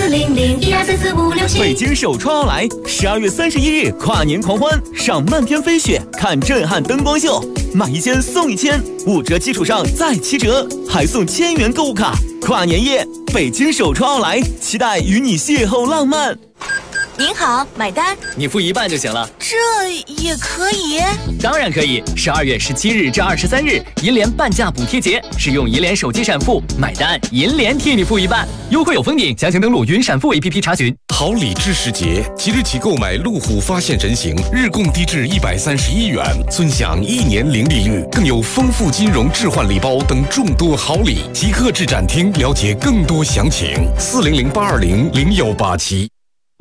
北京首创奥莱，12月31日跨年狂欢，赏漫天飞雪，看震撼灯光秀，买一千送1000，5折基础上再7折，还送1000元购物卡。跨年夜，北京首创奥莱，期待与你邂逅浪漫。 您好，买单。 你付一半就行了。 这也可以？ 当然可以。12月17日至23日，银联半价补贴节，使用银联手机闪付买单，银联替你付一半，优惠有封顶。详情登录云闪付 APP 查询。 好礼知时节，即日起购买路虎发现人形，日供低至131元，尊享1年零利率，更有丰富金融置换礼包等众多好礼。即刻至展厅了解更多详情，400-820-0187。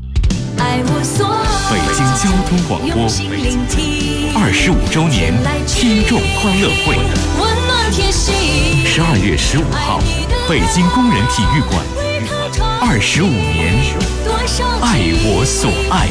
北京交通广播25周年听众欢乐会，12月15号，北京工人体育馆，25年，爱我所爱。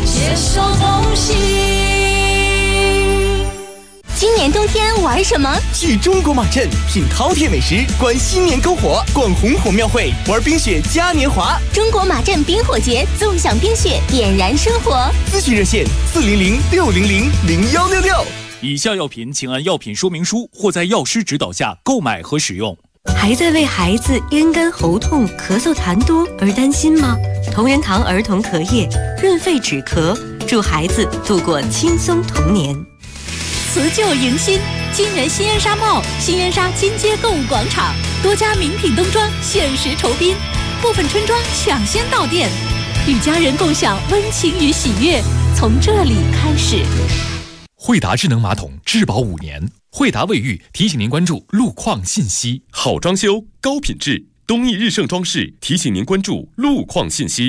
今年冬天玩什么？ 去中国马镇品饕餮美食，观新年篝火，逛红火庙会，玩冰雪嘉年华。 中国马镇冰火节，纵享冰雪，点燃生活。 咨询热线400-600-0166。 以下药品请按药品说明书或在药师指导下购买和使用。 还在为孩子咽干喉痛、咳嗽痰多而担心吗？同仁堂儿童咳液润肺止咳，助孩子度过轻松童年。 辞旧迎新，金源新燕莎 mall 新燕莎金街购物广场，多家名品冬装限时酬宾，部分春装抢先到店，与家人共享温情与喜悦，从这里开始。 惠达智能马桶质保5年，惠达卫浴提醒您关注路况信息。 好装修，高品质，东义日盛装饰提醒您关注路况信息。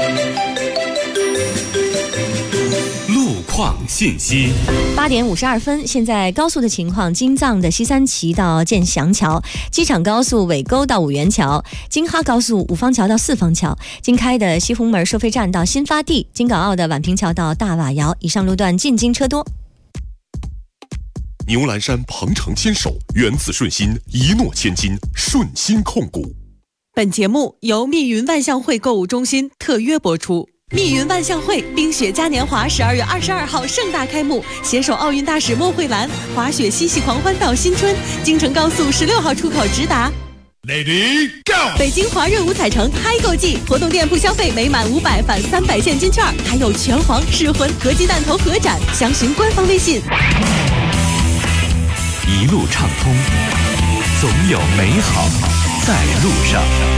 路况信息 8点52分，现在高速的情况：京藏的西三旗到建祥桥，机场高速尾沟到五元桥，京哈高速五方桥到四方桥，京开的西红门收费站到新发地，京港澳的宛平桥到大瓦窑，以上路段进京车多。 牛栏山鹏程牵手，原子顺心，一诺千金，顺心控股。 本节目由密云万象汇购物中心特约播出。密云万象汇冰雪嘉年华12月22号盛大开幕，携手奥运大使莫慧兰，滑雪嬉戏狂欢到新春，京承高速16号出口直达。 Lady Go！ 北京华润五彩城嗨购季，活动店铺消费每满500返300现金券，还有拳皇、噬魂、合金弹头合展，详询官方微信。 一路畅通，总有美好在路上。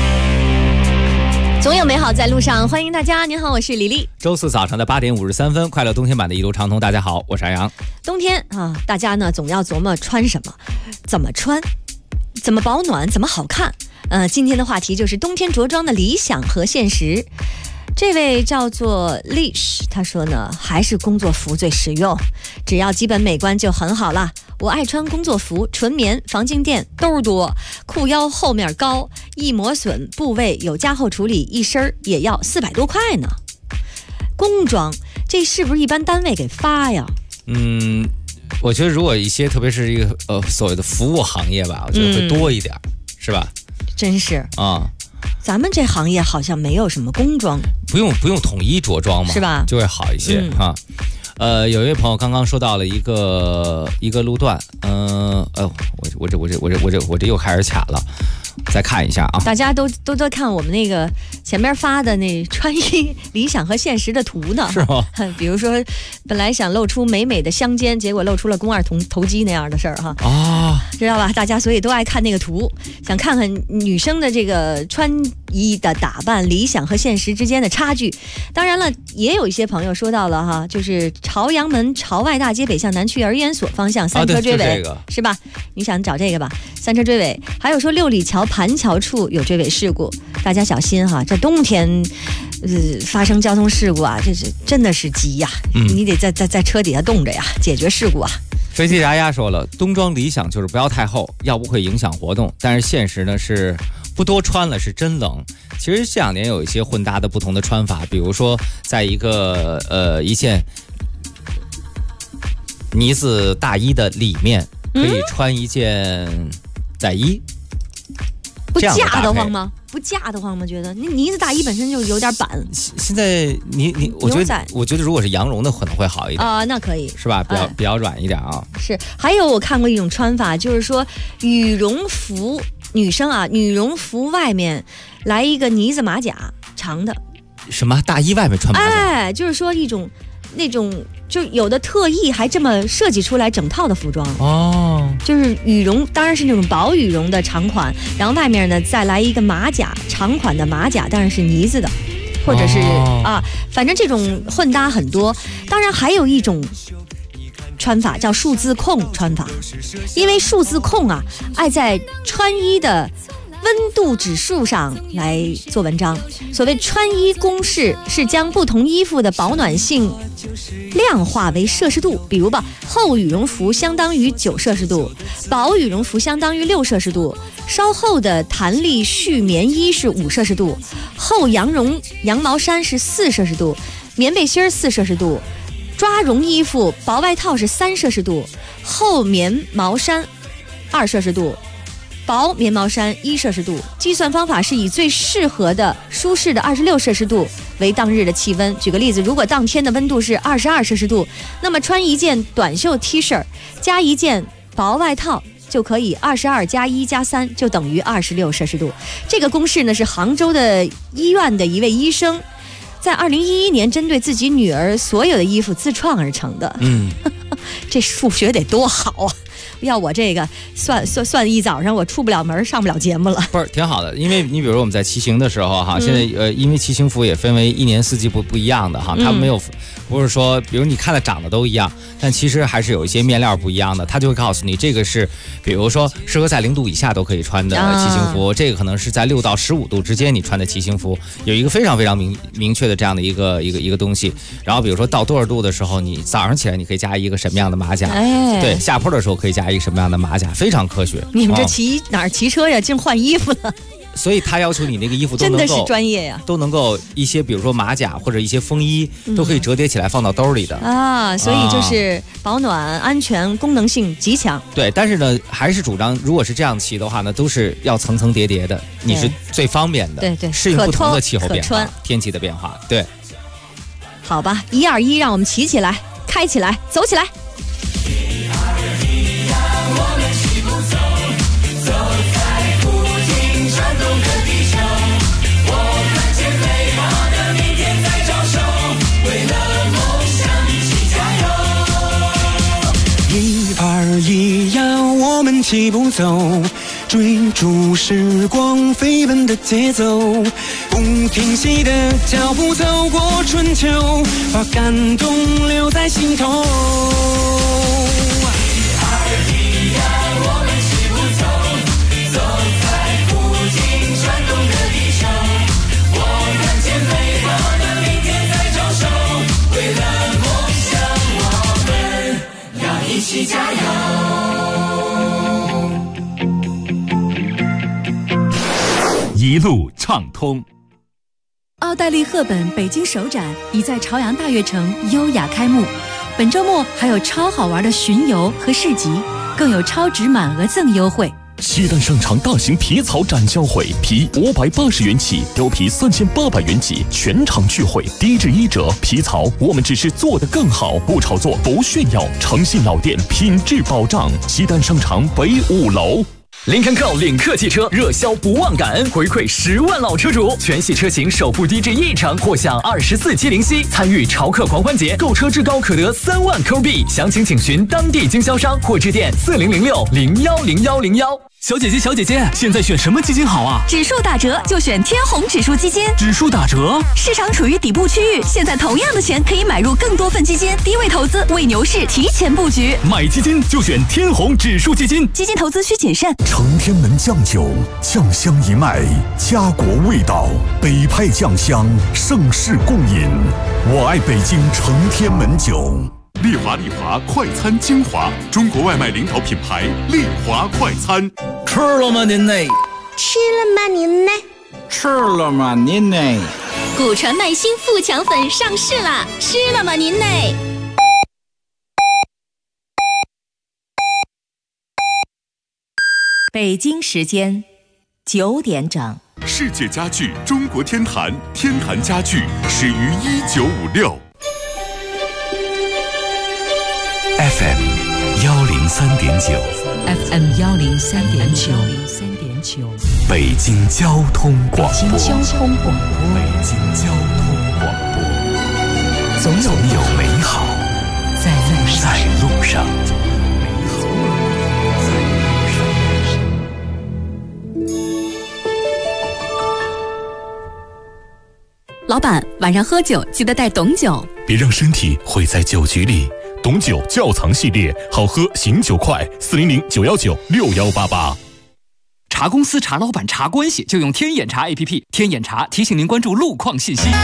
总有美好在路上，欢迎大家。您好，我是李丽。 周四早上的8点53分，快乐冬天版的一路畅通。大家好，我是安阳。 冬天啊，大家呢总要琢磨穿什么，怎么穿，怎么保暖，怎么好看。今天的话题就是冬天着装的理想和现实。这位叫做 Lish， 他说呢，还是工作服最实用，只要基本美观就很好了。我爱穿工作服，纯棉，防静电，兜多，裤腰后面高，易磨损，部位有加厚处理，一身也要400多块呢。工装这是不是一般单位给发呀？ 我觉得如果一些特别是一个所谓的服务行业吧，我觉得会多一点，是吧？ 真是啊。 咱们这行业好像没有什么工装， 不用统一着装嘛， 是吧？ 就会好一些哈。 有一位朋友刚刚说到了一个路段，我这又开始卡了。再看一下啊， 大家都看我们那个前面发的那穿衣理想和现实的图呢， 是吗？ 比如说，本来想露出美美的香肩，结果露出了肱二头肌那样的事儿哈。 啊， 知道吧？大家所以都爱看那个图，想看看女生的这个穿衣的打扮，理想和现实之间的差距。当然了，也有一些朋友说到了哈，就是朝阳门朝外大街北向南去儿研所方向三车追尾，是吧？你想找这个吧？三车追尾，还有说六里桥盘桥处有追尾事故，大家小心哈！这冬天，发生交通事故啊，这是真的是急呀！你得在车底下冻着呀，解决事故啊。 飞机牙牙说了，冬装理想就是不要太厚，要不会影响活动。但是现实呢是不多穿了是真冷。其实这2年有一些混搭的不同的穿法，比如说在一件呢子大衣的里面可以穿一件仔衣。 不架得慌吗？不架得慌吗？觉得那呢子大衣本身就有点板。 现在我觉得如果是羊绒的可能会好一点啊，那可以是吧？比较软一点啊。 是，还有我看过一种穿法，就是说羽绒服女生啊，羽绒服外面来一个呢子马甲长的。 什么大衣外面穿马甲？ 哎，就是说一种那种。就有的特意还这么设计出来整套的服装哦， 就是羽绒，当然是那种薄羽绒的长款，然后外面呢再来一个马甲，长款的马甲当然是呢子的，或者是反正这种混搭很多。当然还有一种穿法叫数字控穿法，因为数字控啊爱在穿衣的温度指数上来做文章。所谓穿衣公式是将不同衣服的保暖性量化为摄氏度，比如吧，厚羽绒服相当于9摄氏度，薄羽绒服相当于6摄氏度，稍厚的弹力絮棉衣是5摄氏度，厚羊毛衫是4摄氏度，棉背心4摄氏度，抓绒衣服薄外套是3摄氏度，厚棉毛衫2摄氏度，薄棉毛衫1摄氏度。计算方法是以最适合的舒适的26摄氏度为当日的气温。举个例子，如果当天的温度是22摄氏度，那么穿一件短袖 T 恤加一件薄外套就可以22加1加3就等于26摄氏度。这个公式呢是杭州的医院的一位医生在2011年针对自己女儿所有的衣服自创而成的。这数学得多好啊！要我这个算一早上，我出不了门，上不了节目了。 不是挺好的，因为你比如说我们在骑行的时候哈，现在因为骑行服也分为1年4季不一样的哈，它没有不是说，比如你看的长得都一样，但其实还是有一些面料不一样的，它就会告诉你这个是，比如说适合在0度以下都可以穿的骑行服，这个可能是在6到15度之间你穿的骑行服，有一个非常非常明确的这样的一个东西。然后比如说到多少度的时候，你早上起来你可以加一个什么样的马甲，对，下坡的时候可以加一个什么样的马甲，非常科学。 你们这哪儿骑车呀？净换衣服了。 所以他要求你那个衣服都能够真的是专业呀， 都能够一些，比如说马甲或者一些风衣都可以折叠起来放到兜里的所以就是保暖、安全、功能性极强。 对，但是呢，还是主张如果是这样骑的话呢，都是要层层叠叠的，你是最方便的， 对， 适应不同的气候变化、天气的变化。对， 好吧，121，让我们骑起来，开起来，走起来。 121呀，我们齐步走，追逐时光飞奔的节奏，不停息的脚步走过春秋，把感动留在心头。一起加油！ 一路畅通。 奥黛丽·赫本北京首展已在朝阳大悦城优雅开幕，本周末还有超好玩的巡游和市集，更有超值满额赠优惠。 西单商场大型皮草展销会，皮580元起，貂皮3800元起，全场聚会，低至1折。皮草我们只是做得更好，不炒作，不炫耀，诚信老店，品质保障。西单商场北5楼。 林肯 Go 领克汽车热销不忘感恩，回馈10万老车主，全系车型首付低至1成，或享24期零息。参与潮客狂欢节，购车至高可得3万扣币。详情请询当地经销商或致电4006010101。小姐姐，现在选什么基金好啊？ 指数打折就选天弘指数基金。 指数打折， 市场处于底部区域，现在同样的钱可以买入更多份基金，低位投资，为牛市提前布局。 买基金就选天弘指数基金， 基金投资需谨慎。 承天门酱酒，酱香一脉，家国味道，北派酱香，盛世共饮。我爱北京承天门酒。 丽华快餐精华，中国外卖领导品牌丽华快餐。 吃了吗您呢？ 吃了吗您呢？ 吃了吗您呢？ 古传麦新富强粉上市啦！吃了吗您呢？ 北京时间9点整。 世界家具中国天坛，天坛家具始于1956。 FM 103.9 FM 103.9 北京交通广播。 北京交通广播。 总有美好在路上。 老板，晚上喝酒记得带董酒， 别让身体毁在酒局里。董酒窖藏系列，好喝醒酒快，400-919-6188。 查公司、查老板、查关系，就用天眼查 APP。天眼查提醒您关注路况信息。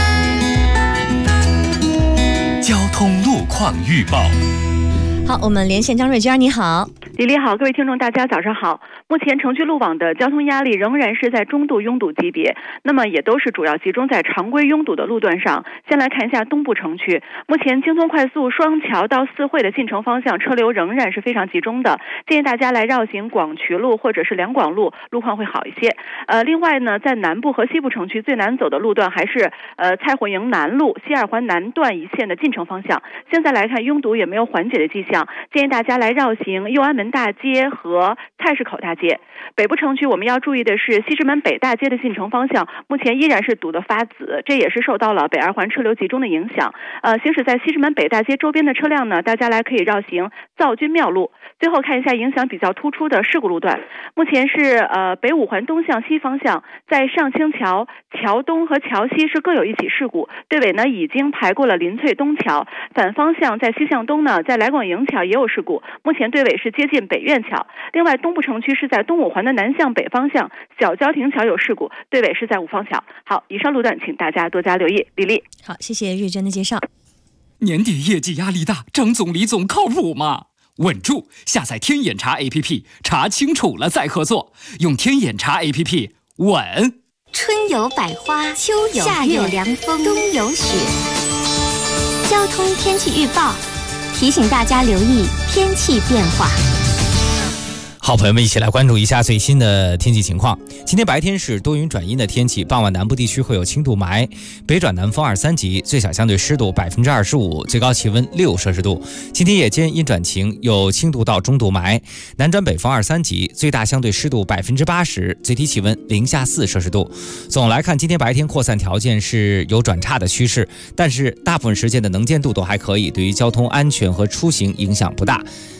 交通路况预报。 好，我们连线张瑞娟，你好。 李丽好，各位听众大家早上好。目前城区路网的交通压力仍然是在中度拥堵级别，那么也都是主要集中在常规拥堵的路段上。先来看一下东部城区，目前京通快速双桥到四惠的进城方向车流仍然是非常集中的，建议大家来绕行广渠路或者是两广路，路况会好一些。另外呢，在南部和西部城区最难走的路段还是蔡火营南路西二环南段一线的进城方向，现在来看拥堵也没有缓解的迹象，建议大家来绕行右安门大街和菜市口大街。北部城区我们要注意的是西直门北大街的进城方向，目前依然是堵得发紫，这也是受到了北二环车流集中的影响。行驶在西直门北大街周边的车辆呢，大家来可以绕行造军庙路。最后看一下影响比较突出的事故路段，目前是北五环东向西方向，在上清桥、桥东和桥西是各有一起事故，队尾呢已经排过了林翠东桥。反方向在西向东呢，在来广营桥也有事故，目前队尾是接近北苑桥。另外东部城区是在东五环的南向北方向，小交亭桥有事故，队尾是在五方桥。好，以上路段请大家多加留意。李丽， 好，谢谢瑞珍的介绍。 年底业绩压力大，张总李总靠谱吗？稳住，下载天眼查 APP， 查清楚了再合作，用天眼查 APP 稳。 春有百花，秋有夏有凉风，冬有雪。交通天气预报提醒大家留意天气变化。 好，朋友们一起来关注一下最新的天气情况。今天白天是多云转阴的天气，傍晚南部地区会有轻度霾，北转南风2、3级，最小相对湿度25%，最高气温6摄氏度。今天夜间阴转晴，有轻度到中度霾，南转北风2、3级，最大相对湿度80%，最低气温零下4摄氏度。总来看，今天白天扩散条件是有转差的趋势，但是大部分时间的能见度都还可以，对于交通安全和出行影响不大。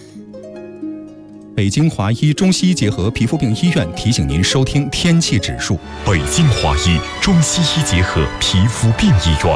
北京华医中西医结合皮肤病医院提醒您收听天气指数。 北京华医中西医结合皮肤病医院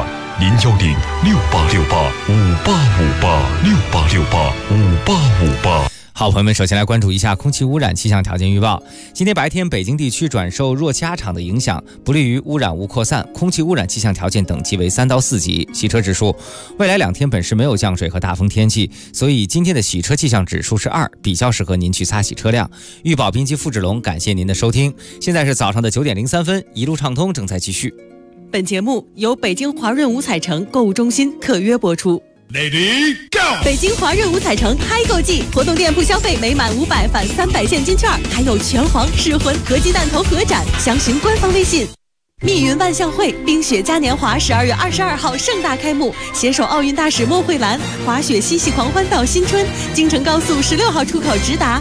，010-6868-5858，6868-5858。 好，朋友们，首先来关注一下空气污染气象条件预报。今天白天，北京地区转受弱气压场的影响，不利于污染物扩散，空气污染气象条件等级为3到4级。洗车指数，未来2天本市没有降水和大风天气，所以今天的洗车气象指数是2，比较适合您去擦洗车辆。预报编辑付志龙，感谢您的收听。现在是早上的9点03分，一路畅通正在继续。 本节目由北京华润五彩城购物中心特约播出。 Lady Go！ 北京华润五彩城嗨购季，活动店铺消费每满500返300现金券，还有拳皇、噬魂、合金弹头合展，详询官方微信。密云万象汇冰雪嘉年华12月22号盛大开幕，携手奥运大使莫慧兰，滑雪嬉戏狂欢到新春，京承高速16号出口直达。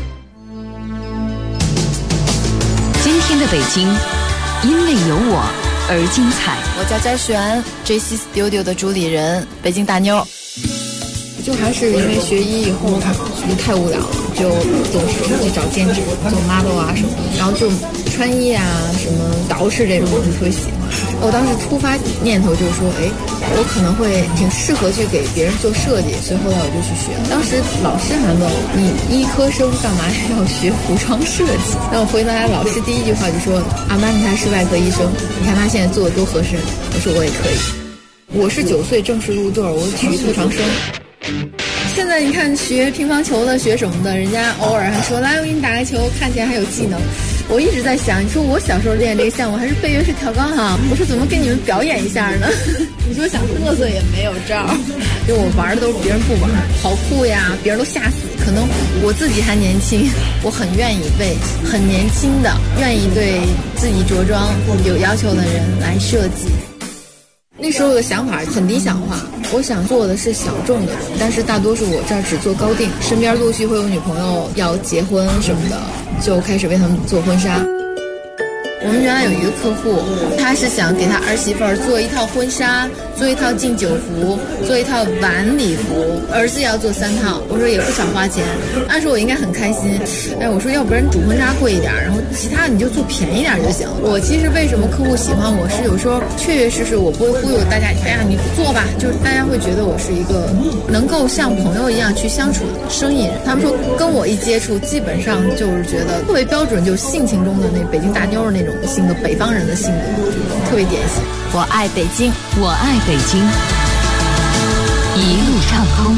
今天的北京，因为有我而精彩。 我叫翟璇 ，JC Studio 的主理人，北京大妞。 就还是因为学医以后太无聊了，就总是出去找兼职，做 model 啊什么的，然后就穿衣啊什么捯饬这种我就特别喜欢。我当时突发念头就是说，我可能会挺适合去给别人做设计，所以后来我就去学。当时老师还问我，你医科生干嘛要学服装设计？那我回答老师第一句话就说，阿曼他是外科医生，你看他现在做的多合适。我说我也可以。我是9岁正式入队，我是体育特长生。现在你看学乒乓球的学什么的，人家偶尔还说来我给你打个球，看起来还有技能。我一直在想，你说我小时候练这个项目还是背越式跳高哈，我说怎么跟你们表演一下呢？你说想嘚瑟也没有招，就我玩的都是别人不玩，跑酷呀，别人都吓死。可能我自己还年轻，我很愿意为很年轻的、愿意对自己着装有要求的人来设计。那时候的想法很理想化，我想做的是小众的人，但是大多数我这儿只做高定，身边陆续会有女朋友要结婚什么的，就开始为他们做婚纱。我们原来有一个客户，他是想给他儿媳妇儿做一套婚纱，做一套敬酒服，做一套晚礼服，儿子要做3套。我说也不少花钱，按说我应该很开心。我说要不然主婚纱贵一点，然后其他你就做便宜点就行。我其实为什么客户喜欢我是有时候确确实实我不会忽悠大家，你做吧，就是大家会觉得我是一个能够像朋友一样去相处的生意人。他们说跟我一接触，基本上就是觉得特别标准，就是性情中的那北京大妞的那种性格，北方人的性格，特别典型。 我爱北京， 我爱北京，一路畅通。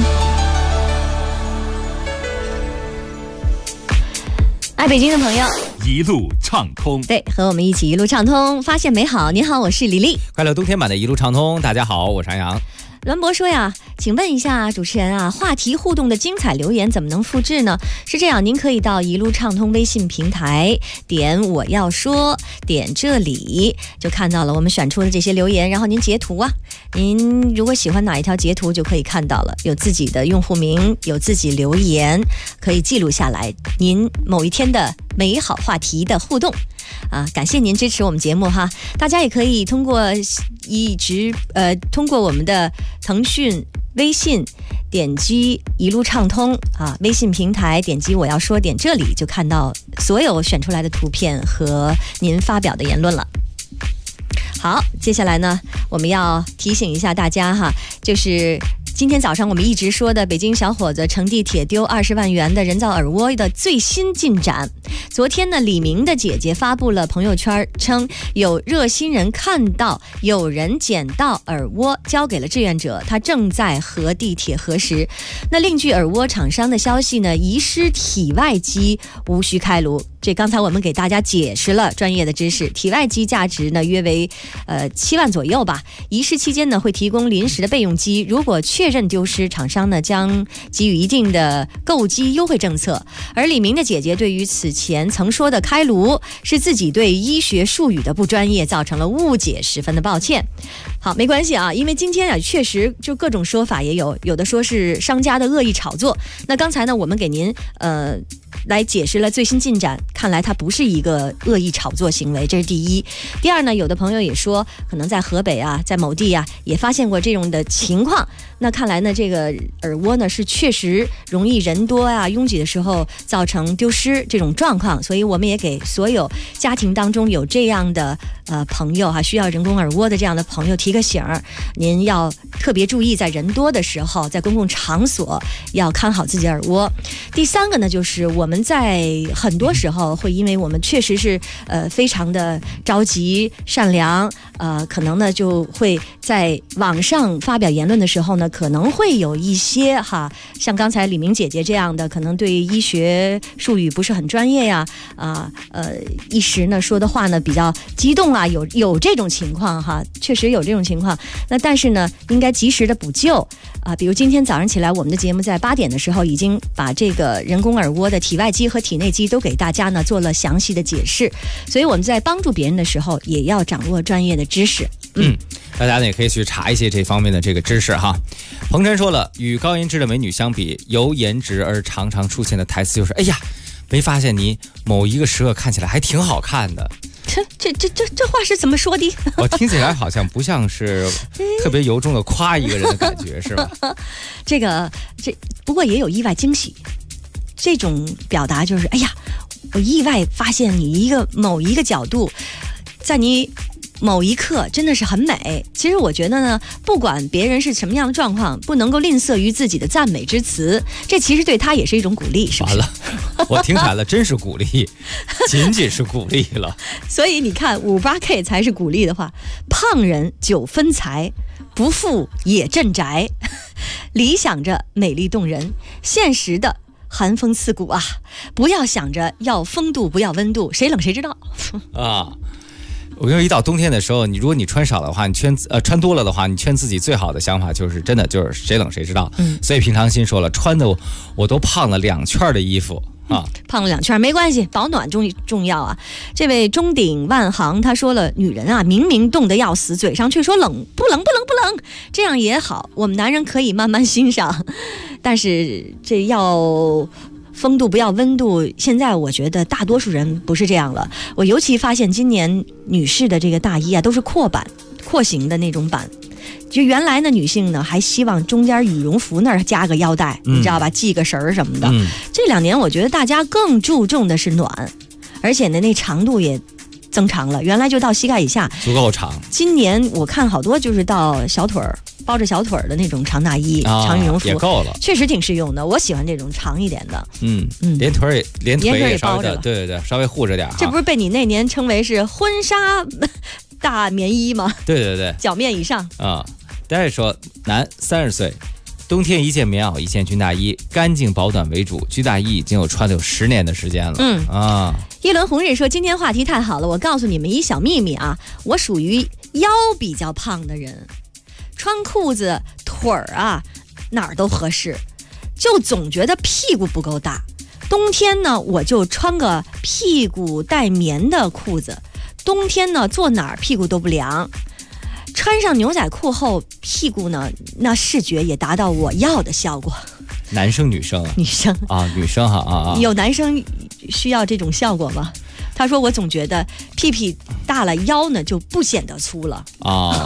爱北京的朋友， 一路畅通。 对，和我们一起一路畅通，发现美好。你好，我是李丽。 快乐冬天版的一路畅通，大家好，我是杨洋。 栾博说呀，请问一下主持人啊，话题互动的精彩留言怎么能复制呢？是这样，您可以到一路畅通微信平台，点我要说，点这里就看到了我们选出的这些留言，然后您截图啊，您如果喜欢哪一条截图就可以看到了，有自己的用户名，有自己留言，可以记录下来您某一天的美好话题的互动啊！感谢您支持我们节目哈，大家也可以通过通过我们的腾讯微信点击一路畅通啊，微信平台点击我要说，点这里就看到所有选出来的图片和您发表的言论了。好，接下来呢，我们要提醒一下大家哈，就是今天早上我们一直说的北京小伙子乘地铁丢20万元的人造耳蜗的最新进展。昨天呢，李明的姐姐发布了朋友圈，称有热心人看到有人捡到耳蜗交给了志愿者，他正在和地铁核实。那另据耳蜗厂商的消息呢，遗失体外机无需开颅。这刚才我们给大家解释了专业的知识，体外机价值呢约为7万左右吧。遗失期间呢会提供临时的备用机，如果确认丢失，厂商呢将给予一定的购机优惠政策。而李明的姐姐对于此前曾说的开颅是自己对医学术语的不专业造成了误解，十分的抱歉。好，没关系啊，因为今天啊确实就各种说法也有的说是商家的恶意炒作。那刚才呢我们给您来解释了最新进展，看来它不是一个恶意炒作行为，这是第一。第二呢，有的朋友也说可能在河北啊，在某地啊也发现过这种的情况，那看来呢这个耳蜗呢是确实容易人多啊拥挤的时候造成丢失这种状况，所以我们也给所有家庭当中有这样的朋友需要人工耳蜗的这样的朋友提个醒儿，您要特别注意在人多的时候，在公共场所要看好自己耳蜗。第三个呢，就是我们在很多时候会因为我们确实是非常的着急善良可能呢就会在网上发表言论的时候呢，可能会有一些像刚才李明姐姐这样的，可能对医学术语不是很专业呀，一时呢说的话呢比较激动啊，有这种情况确实有这种情况。那但是呢，应该及时的补救比如今天早上起来，我们的节目在8点的时候已经把这个人工耳蜗的体外肌和体内肌都给大家呢做了详细的解释，所以我们在帮助别人的时候也要掌握专业的知识。 大家呢也可以去查一些这方面的这个知识哈。彭晨说了，与高颜值的美女相比，由颜值而常常出现的台词就是：哎呀，没发现你某一个时刻看起来还挺好看的。 这话是怎么说的？ 我听起来好像不像是特别由衷的夸一个人的感觉，是吧？ 这不过也有意外惊喜，这种表达就是：哎呀，我意外发现你某一个角度，在你某一刻真的是很美。其实我觉得呢，不管别人是什么样的状况，不能够吝啬于自己的赞美之词，这其实对他也是一种鼓励，是不是？ 完了，我听来了，真是鼓励，仅仅是鼓励了。 所以你看58K 才是鼓励的话，胖人9分财，不富也镇宅，理想着美丽动人，现实的寒风刺骨啊！不要想着要风度，不要温度，谁冷谁知道啊！我跟你说，一到冬天的时候，如果你穿少的话，你穿多了的话，你劝自己最好的想法就是真的就是谁冷谁知道。所以平常心说了，穿的我都胖了2圈的衣服啊， 胖了2圈没关系，保暖重要啊。这位中鼎万行他说了，女人啊，明明冻得要死，嘴上却说冷，不冷，这样也好，我们男人可以慢慢欣赏，但是这要风度不要温度，现在我觉得大多数人不是这样了。我尤其发现今年女士的这个大衣啊，都是阔型的那种版。就原来呢，女性呢还希望中间羽绒服那儿加个腰带，你知道吧，系个绳儿什么的。这2年我觉得大家更注重的是暖，而且呢那长度也增长了，原来就到膝盖以下， 足够长。 今年我看好多就是到小腿儿，包着小腿儿的那种长大衣、长羽绒服也够了， 确实挺适用的。我喜欢这种长一点的。 连腿也包着了， 对，稍微护着点。 这不是被你那年称为是婚纱大棉衣吗？ 对， 脚面以上啊。大家说，男30岁，冬天一件棉袄，一件军大衣，干净保暖为主。军大衣已经穿了有10年的时间了。 一轮红日说，今天话题太好了，我告诉你们一小秘密啊，我属于腰比较胖的人，穿裤子腿儿啊哪儿都合适，就总觉得屁股不够大。冬天呢，我就穿个屁股带棉的裤子，冬天呢坐哪儿屁股都不凉。穿上牛仔裤后，屁股呢那视觉也达到我要的效果。 男生女生啊？ 女生啊，女生哈。 有男生需要这种效果吗？他说我总觉得屁屁大了，腰呢就不显得粗了啊。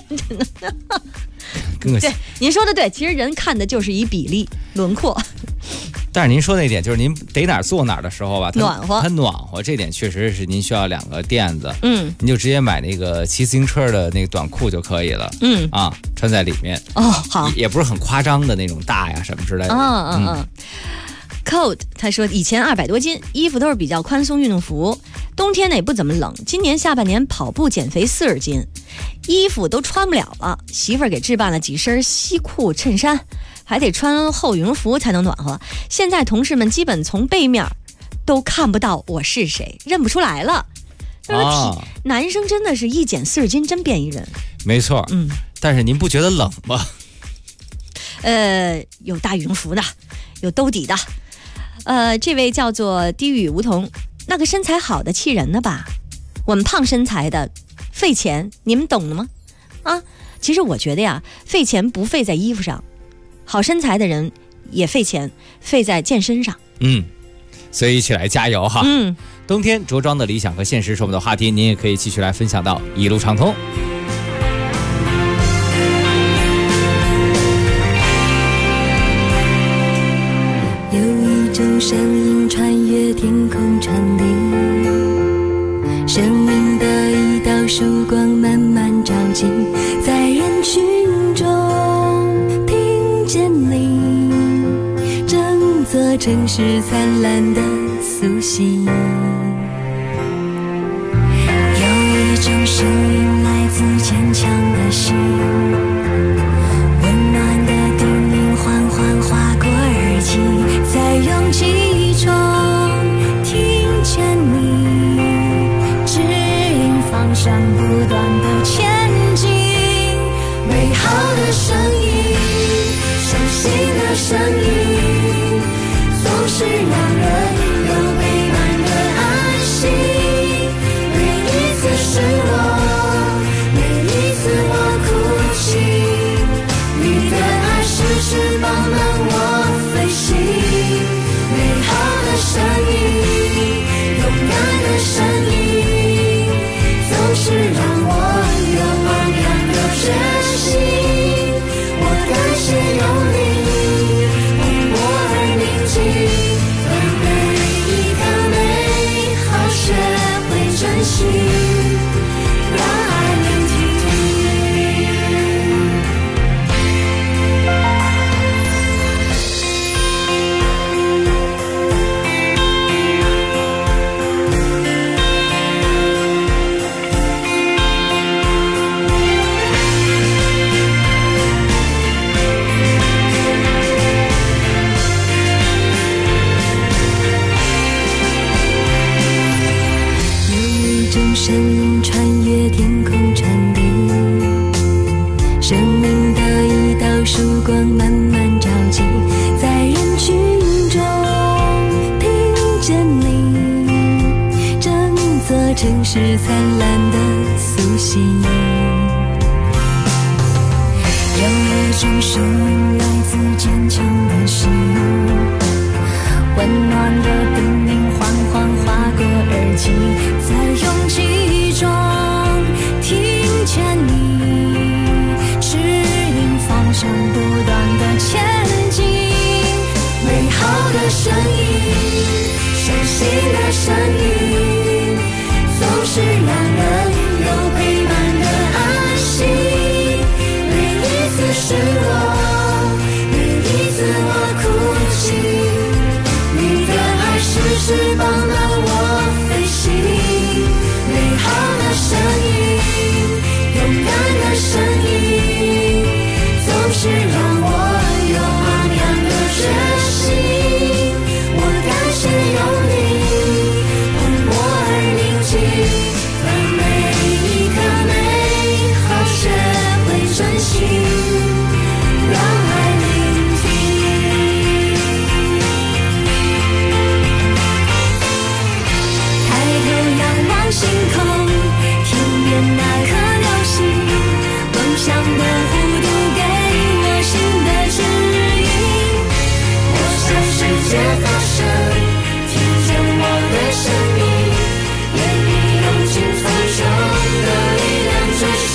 对，您说的对，其实人看的就是一比例轮廓。 但是您说那点就是您得哪儿坐哪儿的时候吧，它暖和，这点确实是您需要2个垫子。您就直接买那个骑自行车的那个短裤就可以了。穿在里面。 好， 也不是很夸张的那种大呀什么之类的。 Code 他说以前200多斤，衣服都是比较宽松运动服，冬天呢也不怎么冷。今年下半年跑步减肥40斤，衣服都穿不了了。媳妇儿给置办了几身西裤衬衫，还得穿厚羽绒服才能暖和。现在同事们基本从背面都看不到我是谁，认不出来了。他说男生真的是一减40斤真变一人。 没错。但是您不觉得冷吗？ 有大羽绒服的，有兜底的。这位叫做低语梧桐，那个身材好的气人呢吧？我们胖身材的费钱，你们懂了吗？其实我觉得呀，费钱不费在衣服上，好身材的人也费钱，费在健身上。 所以一起来加油哈。冬天着装的理想和现实是我们的话题，您也可以继续来分享到一路畅通。 有一种声音穿越天空传递，生命的一道曙光慢慢照进，在人群中听见你，整座城市灿烂的苏醒。有一种声音来自坚强的心，温暖的叮咛缓缓划过耳际，在拥挤中听见你指引方向，不断的前进。美好的声音，伤心的声音，总是让人有陪伴的安心。每一次失落，每一次我哭泣，你的爱是翅膀让我飞行。美好的声音，勇敢的声音，总是让我有榜样的决心。我感谢有你，蓬勃而宁静，让每一个美好学会珍惜，让爱聆听。声音穿越天空传递，生命的一道曙光慢慢照进，在人群中听见你，整座城市灿烂的苏醒。有一种声音来自坚强的心，温暖的叮咛缓缓划过耳际，在拥挤中听见你指引方向，不断的前进。美好的声音，伤心的声音，总是让人有陪伴的安心。每一次失落，每一次我哭泣，你的爱是翅膀让我飞行。美好的声音，勇敢的声音，总是让我有榜样的决心。我感谢有你，蓬勃而宁静，让每一个美好学会珍惜，让爱聆听。仰望星空，听见那颗流星，梦想的弧度给我新的指引。我向世界发声，听见我的生命，愿你用尽风中的力量追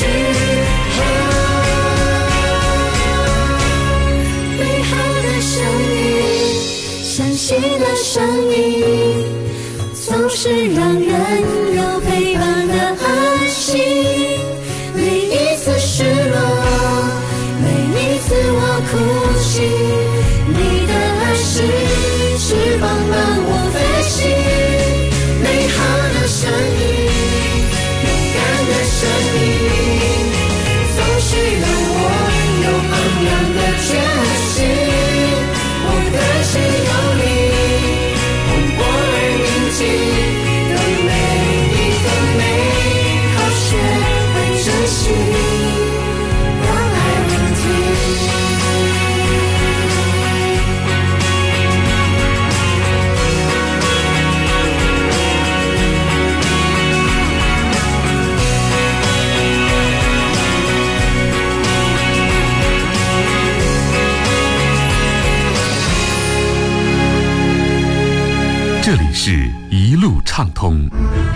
寻。美好的声音，相信的声音，总是让人有陪伴的安心。每一次失落，每一次我哭泣，你的爱是翅膀让我飞行。美好的声音，勇敢的声音，总是让我有榜样的决心。我感谢有你，蓬勃而宁静，让每一个美好学会珍惜，让爱聆听。 这里是一路畅通。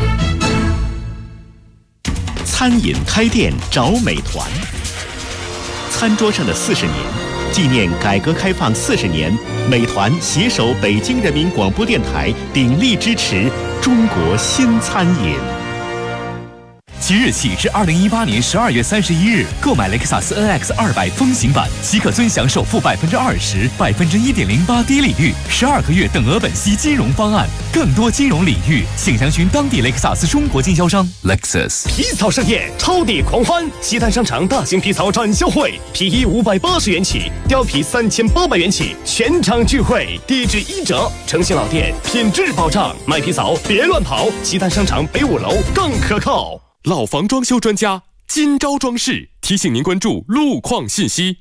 餐饮开店找美团，餐桌上的40年，纪念改革开放40年，美团携手北京人民广播电台，鼎力支持中国新餐饮。 即日起至2018年12月31日，购买雷克萨斯 NX200风行版即可尊享首付20%、1.08%低利率、12个月等额本息金融方案。更多金融领域，请详询当地雷克萨斯中国经销商。Lexus 皮草盛宴，超抵狂欢！西单商场大型皮草展销会，皮衣580元起，貂皮3800元起，全场聚会，低至1折。诚信老店，品质保障，买皮草别乱跑。西单商场北5楼更可靠。 老房装修专家金招装饰提醒您关注路况信息。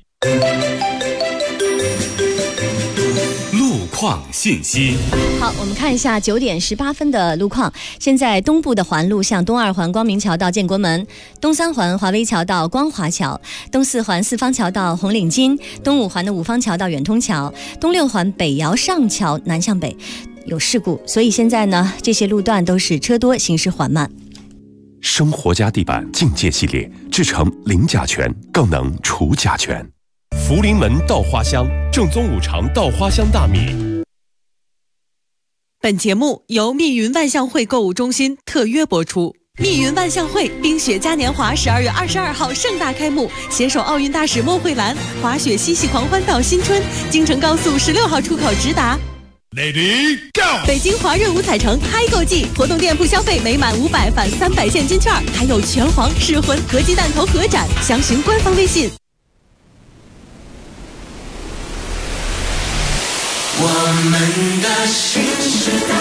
路况信息。 好，我们看一下9点18分的路况。现在东部的环路向东2环光明桥到建国门，东3环华威桥到光华桥，东4环四方桥到红领巾，东5环的五方桥到远通桥，东6环北窑上桥南向北有事故，所以现在呢，这些路段都是车多，行驶缓慢。 生活家地板境界系列制成零甲醛，更能除甲醛。 福临门稻花香，正宗五常稻花香大米。 本节目由密云万象汇购物中心特约播出。密云万象汇冰雪嘉年华12月22号盛大开幕，携手奥运大使莫慧兰，滑雪嬉戏狂欢到新春，京承高速16号出口直达。 Lady Go！ 北京华润五彩城嗨购季，活动店铺消费每满500返300现金券，还有拳皇、噬魂、合鸡蛋头合展，详询官方微信。 我们的新时代。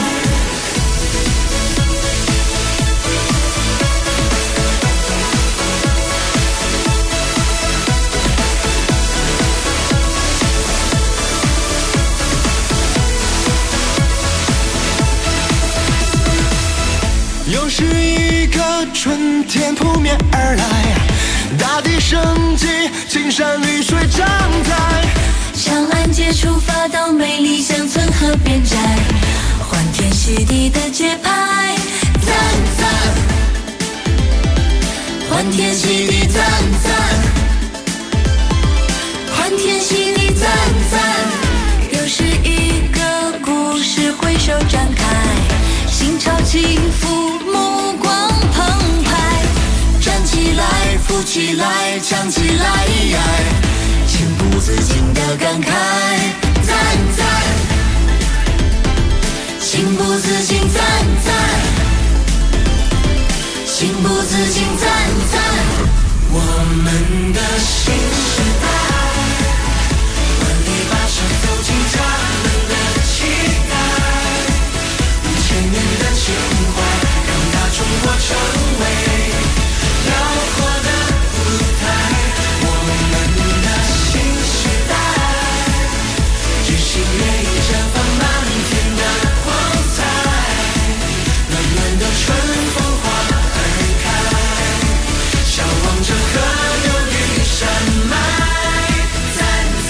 又是一个春天扑面而来，大地生机，青山绿水长在。 长安街出发到美丽乡村河边寨，欢天喜地的节拍，赞赞！欢天喜地赞赞！欢天喜地赞赞！又是一个故事挥手展开，心潮起伏，目光澎湃，站起来，扶起来，唱起来，情不自禁的感慨，赞赞，情不自禁赞赞，情不自禁赞赞， 我们的新时代，万里跋涉走进家人的期待，5000年的情怀，让大中国成为辽阔的舞台。我们的新时代，举行乐意绽放满天的光彩，暖暖的春风花儿开，向往着河流与山脉，赞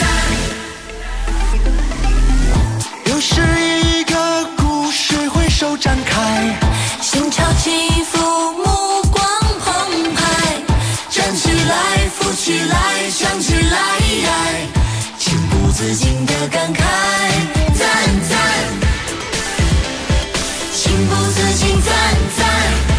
赞。 又是一个故事挥手展开， 心潮起伏，目光澎湃，站起来，扶起来，唱起来，情不自禁的感慨，赞赞，情不自禁赞赞，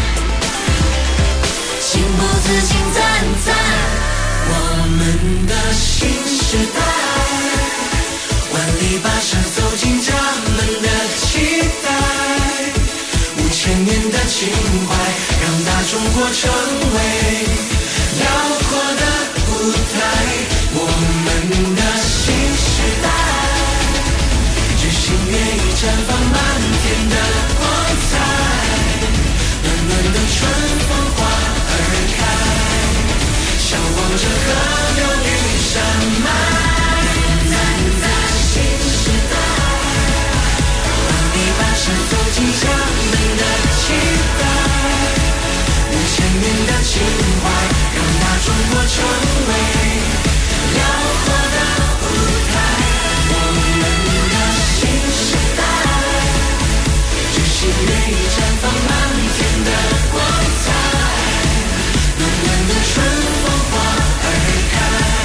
情不自禁赞赞， 我们的新时代，万里跋涉走进家门的期待，5000年的情怀，让大中国成为辽阔的舞台。我们的新时代，举行乐意绽放满天的光彩，暖暖的春风花儿开，向往着河流与山脉，赞赞新时代，万里跋涉走进家门的期待，5000年的情怀，让大中国成为辽阔的舞台。我们的新时代，举行乐意绽放满天的光彩，暖暖的春风花儿开，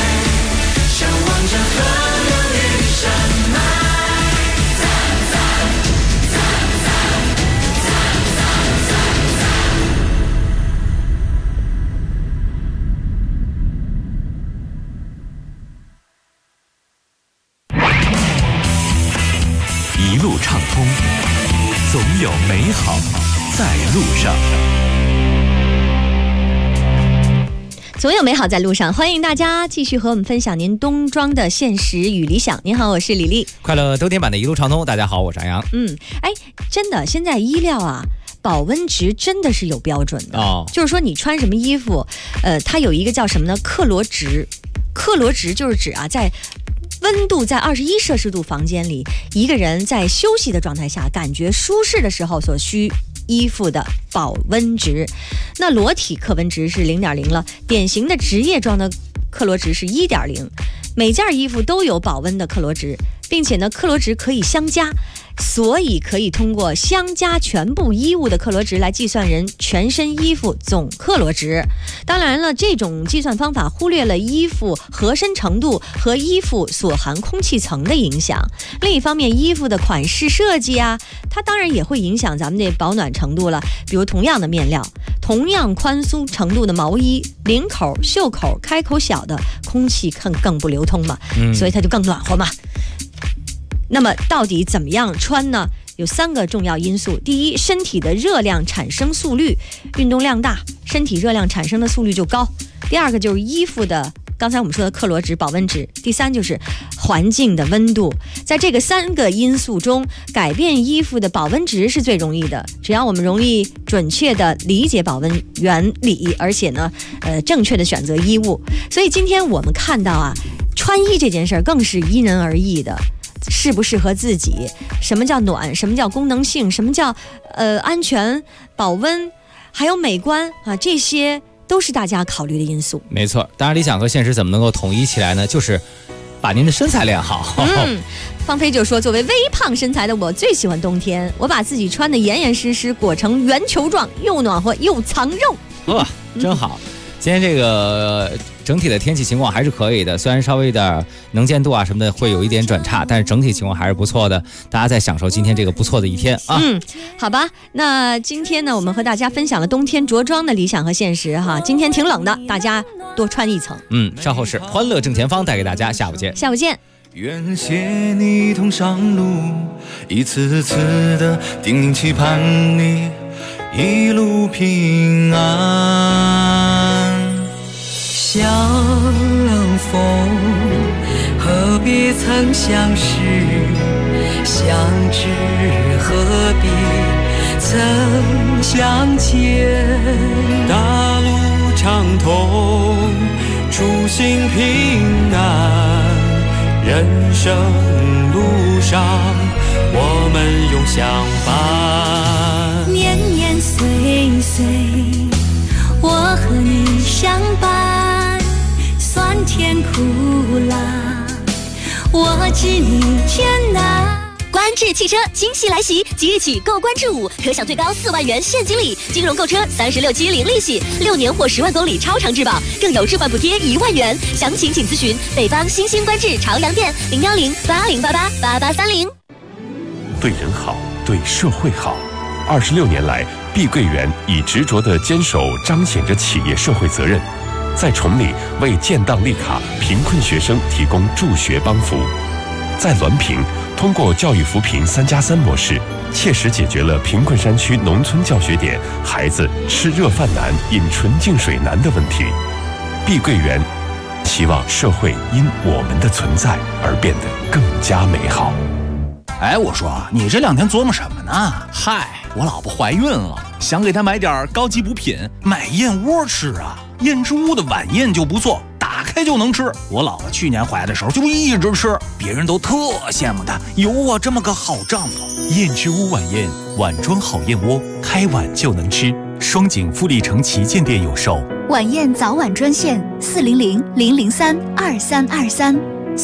一路畅通，总有美好在路上。 总有美好在路上，欢迎大家继续和我们分享您冬装的现实与理想。您好，我是李丽。 快乐冬天版的一路畅通，大家好，我是安阳。 真的，现在衣料啊，保温值真的是有标准的哦。就是说，你穿什么衣服，它有一个叫什么呢？克罗值。克罗值就是指啊，在温度在21摄氏度房间里，一个人在休息的状态下，感觉舒适的时候所需衣服的保温值。那裸体克温值是 0.0 了，典型的职业装的克罗值是 1.0。每件衣服都有保温的克罗值，并且呢，克罗值可以相加，所以可以通过相加全部衣物的克罗值来计算人全身衣服总克罗值。当然了，这种计算方法忽略了衣服合身程度和衣服所含空气层的影响。另一方面，衣服的款式设计啊，它当然也会影响咱们的保暖程度了。比如同样的面料，同样宽松程度的毛衣，领口、袖口开口小的，空气更不流通嘛，所以它就更暖和嘛。那么到底怎么样穿呢？有3个重要因素。第一，身体的热量产生速率，运动量大，身体热量产生的速率就高。第二个就是衣服的，刚才我们说的克罗值、保温值。第三就是环境的温度。在这个3个因素中，改变衣服的保温值是最容易的。只要我们容易准确的理解保温原理，而且呢，正确的选择衣物。所以今天我们看到啊，穿衣这件事儿更是因人而异的。适不适合自己，什么叫暖，什么叫功能性，什么叫安全、保温，还有美观啊，这些都是大家考虑的因素。 没错，当然理想和现实怎么能够统一起来呢？就是把您的身材练好。 方飞就说，作为微胖身材的我最喜欢冬天，我把自己穿得严严实实，裹成圆球状，又暖和又藏肉。 真好。今天这个整体的天气情况还是可以的，虽然稍微的能见度啊什么的会有一点转差，但是整体情况还是不错的。大家在享受今天这个不错的一天啊。 好吧，那今天呢，我们和大家分享了冬天着装的理想和现实哈。今天挺冷的，大家多穿一层。 稍后是欢乐正前方带给大家，下午见。 下午见。 愿携你同上路，一次次的叮咛期盼你一路平安。 相逢何必曾相识，相知何必曾相见。大路畅通，初心平安，人生路上我们永相伴。 年年岁岁我和你相伴，酸甜苦辣我知你艰难。 观致汽车惊喜来袭，即日起购观致5可享最高4万元现金礼，金融购车36期零利息，6年或10万公里超长质保，更有置换补贴1万元。详情请咨询北方新兴观致朝阳店01080888830。 对人好，对社会好。26年来，碧桂园以执着的坚守彰显着企业社会责任，在崇礼为建档立卡贫困学生提供助学帮扶，在滦平通过教育扶贫3+3模式，切实解决了贫困山区农村教学点孩子吃热饭难、饮纯净水难的问题。碧桂园希望社会因我们的存在而变得更加美好。 我说你这2天琢磨什么呢？嗨，我老婆怀孕了，想给她买点高级补品，买燕窝吃啊。燕之屋的晚宴就不错，打开就能吃。我老婆去年怀的时候就一直吃，别人都特羡慕她有我这么个好丈夫。 燕之屋晚宴，碗装好燕窝，开碗就能吃。双井富力城旗舰店有售。 晚宴早晚专线400-003-2323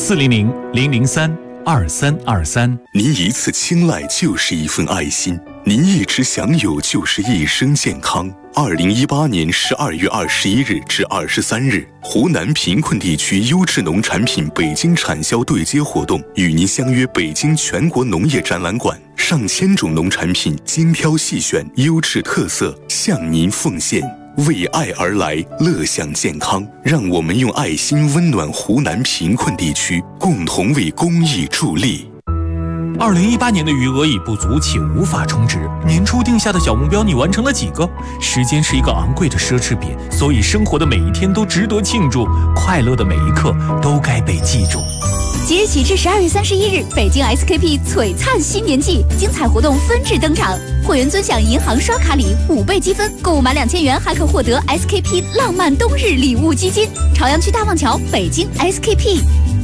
400-003-2323。 您一次青睐就是一份爱心，您一直享有就是一生健康。2018年12月21日至23日，湖南贫困地区优质农产品北京产销对接活动与您相约北京全国农业展览馆，上千种农产品精挑细选，优质特色向您奉献。为爱而来，乐享健康，让我们用爱心温暖湖南贫困地区，共同为公益助力。 2018年的余额已不足且无法充值。年初定下的小目标你完成了几个？时间是一个昂贵的奢侈品，所以生活的每一天都值得庆祝，快乐的每一刻都该被记住。 即日起至12月31日，北京 SKP 璀璨新年季精彩活动纷至登场，会员尊享银行刷卡礼5倍积分，购物满2000元还可获得 SKP 浪漫冬日礼物基金。朝阳区大望桥，北京 SKP。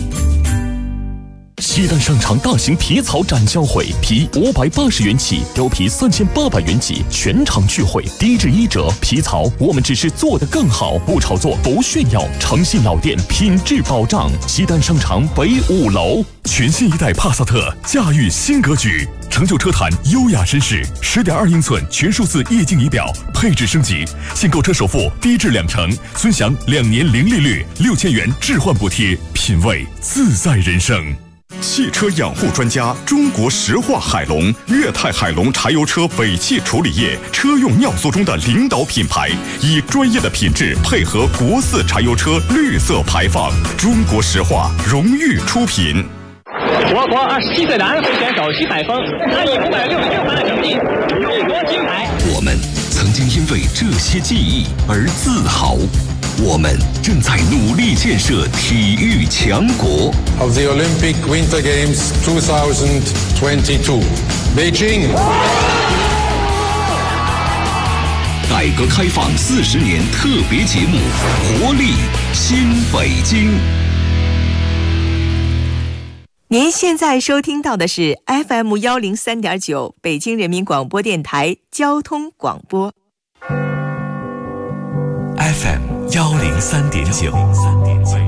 西单商场大型皮草展销会，皮580元起，貂皮3800元起，全场聚会，低至1折。皮草我们只是做得更好，不炒作，不炫耀，诚信老店，品质保障。西单商场北5楼。全新一代帕萨特驾驭新格局，成就车坛优雅绅士，10.2英寸全数字液晶仪表，配置升级，现购车首付低至20%，尊享2年零利率，6000元置换补贴，品味自在人生。 汽车养护专家，中国石化海龙、粤泰海龙柴油车尾气处理液车用尿素中的领导品牌，以专业的品质配合国4柴油车绿色排放。中国石化荣誉出品。 我国27岁的安徽选手徐海峰，他以566分的成绩荣夺金牌。 我们曾经因为这些记忆而自豪。我们正在努力建设体育强国。 Of the Olympic Winter Games 2022, Beijing. 改革开放40年特别节目《活力新北京》。 您现在收听到的是 FM 103.9北京人民广播电台交通广播。 FM 103.9。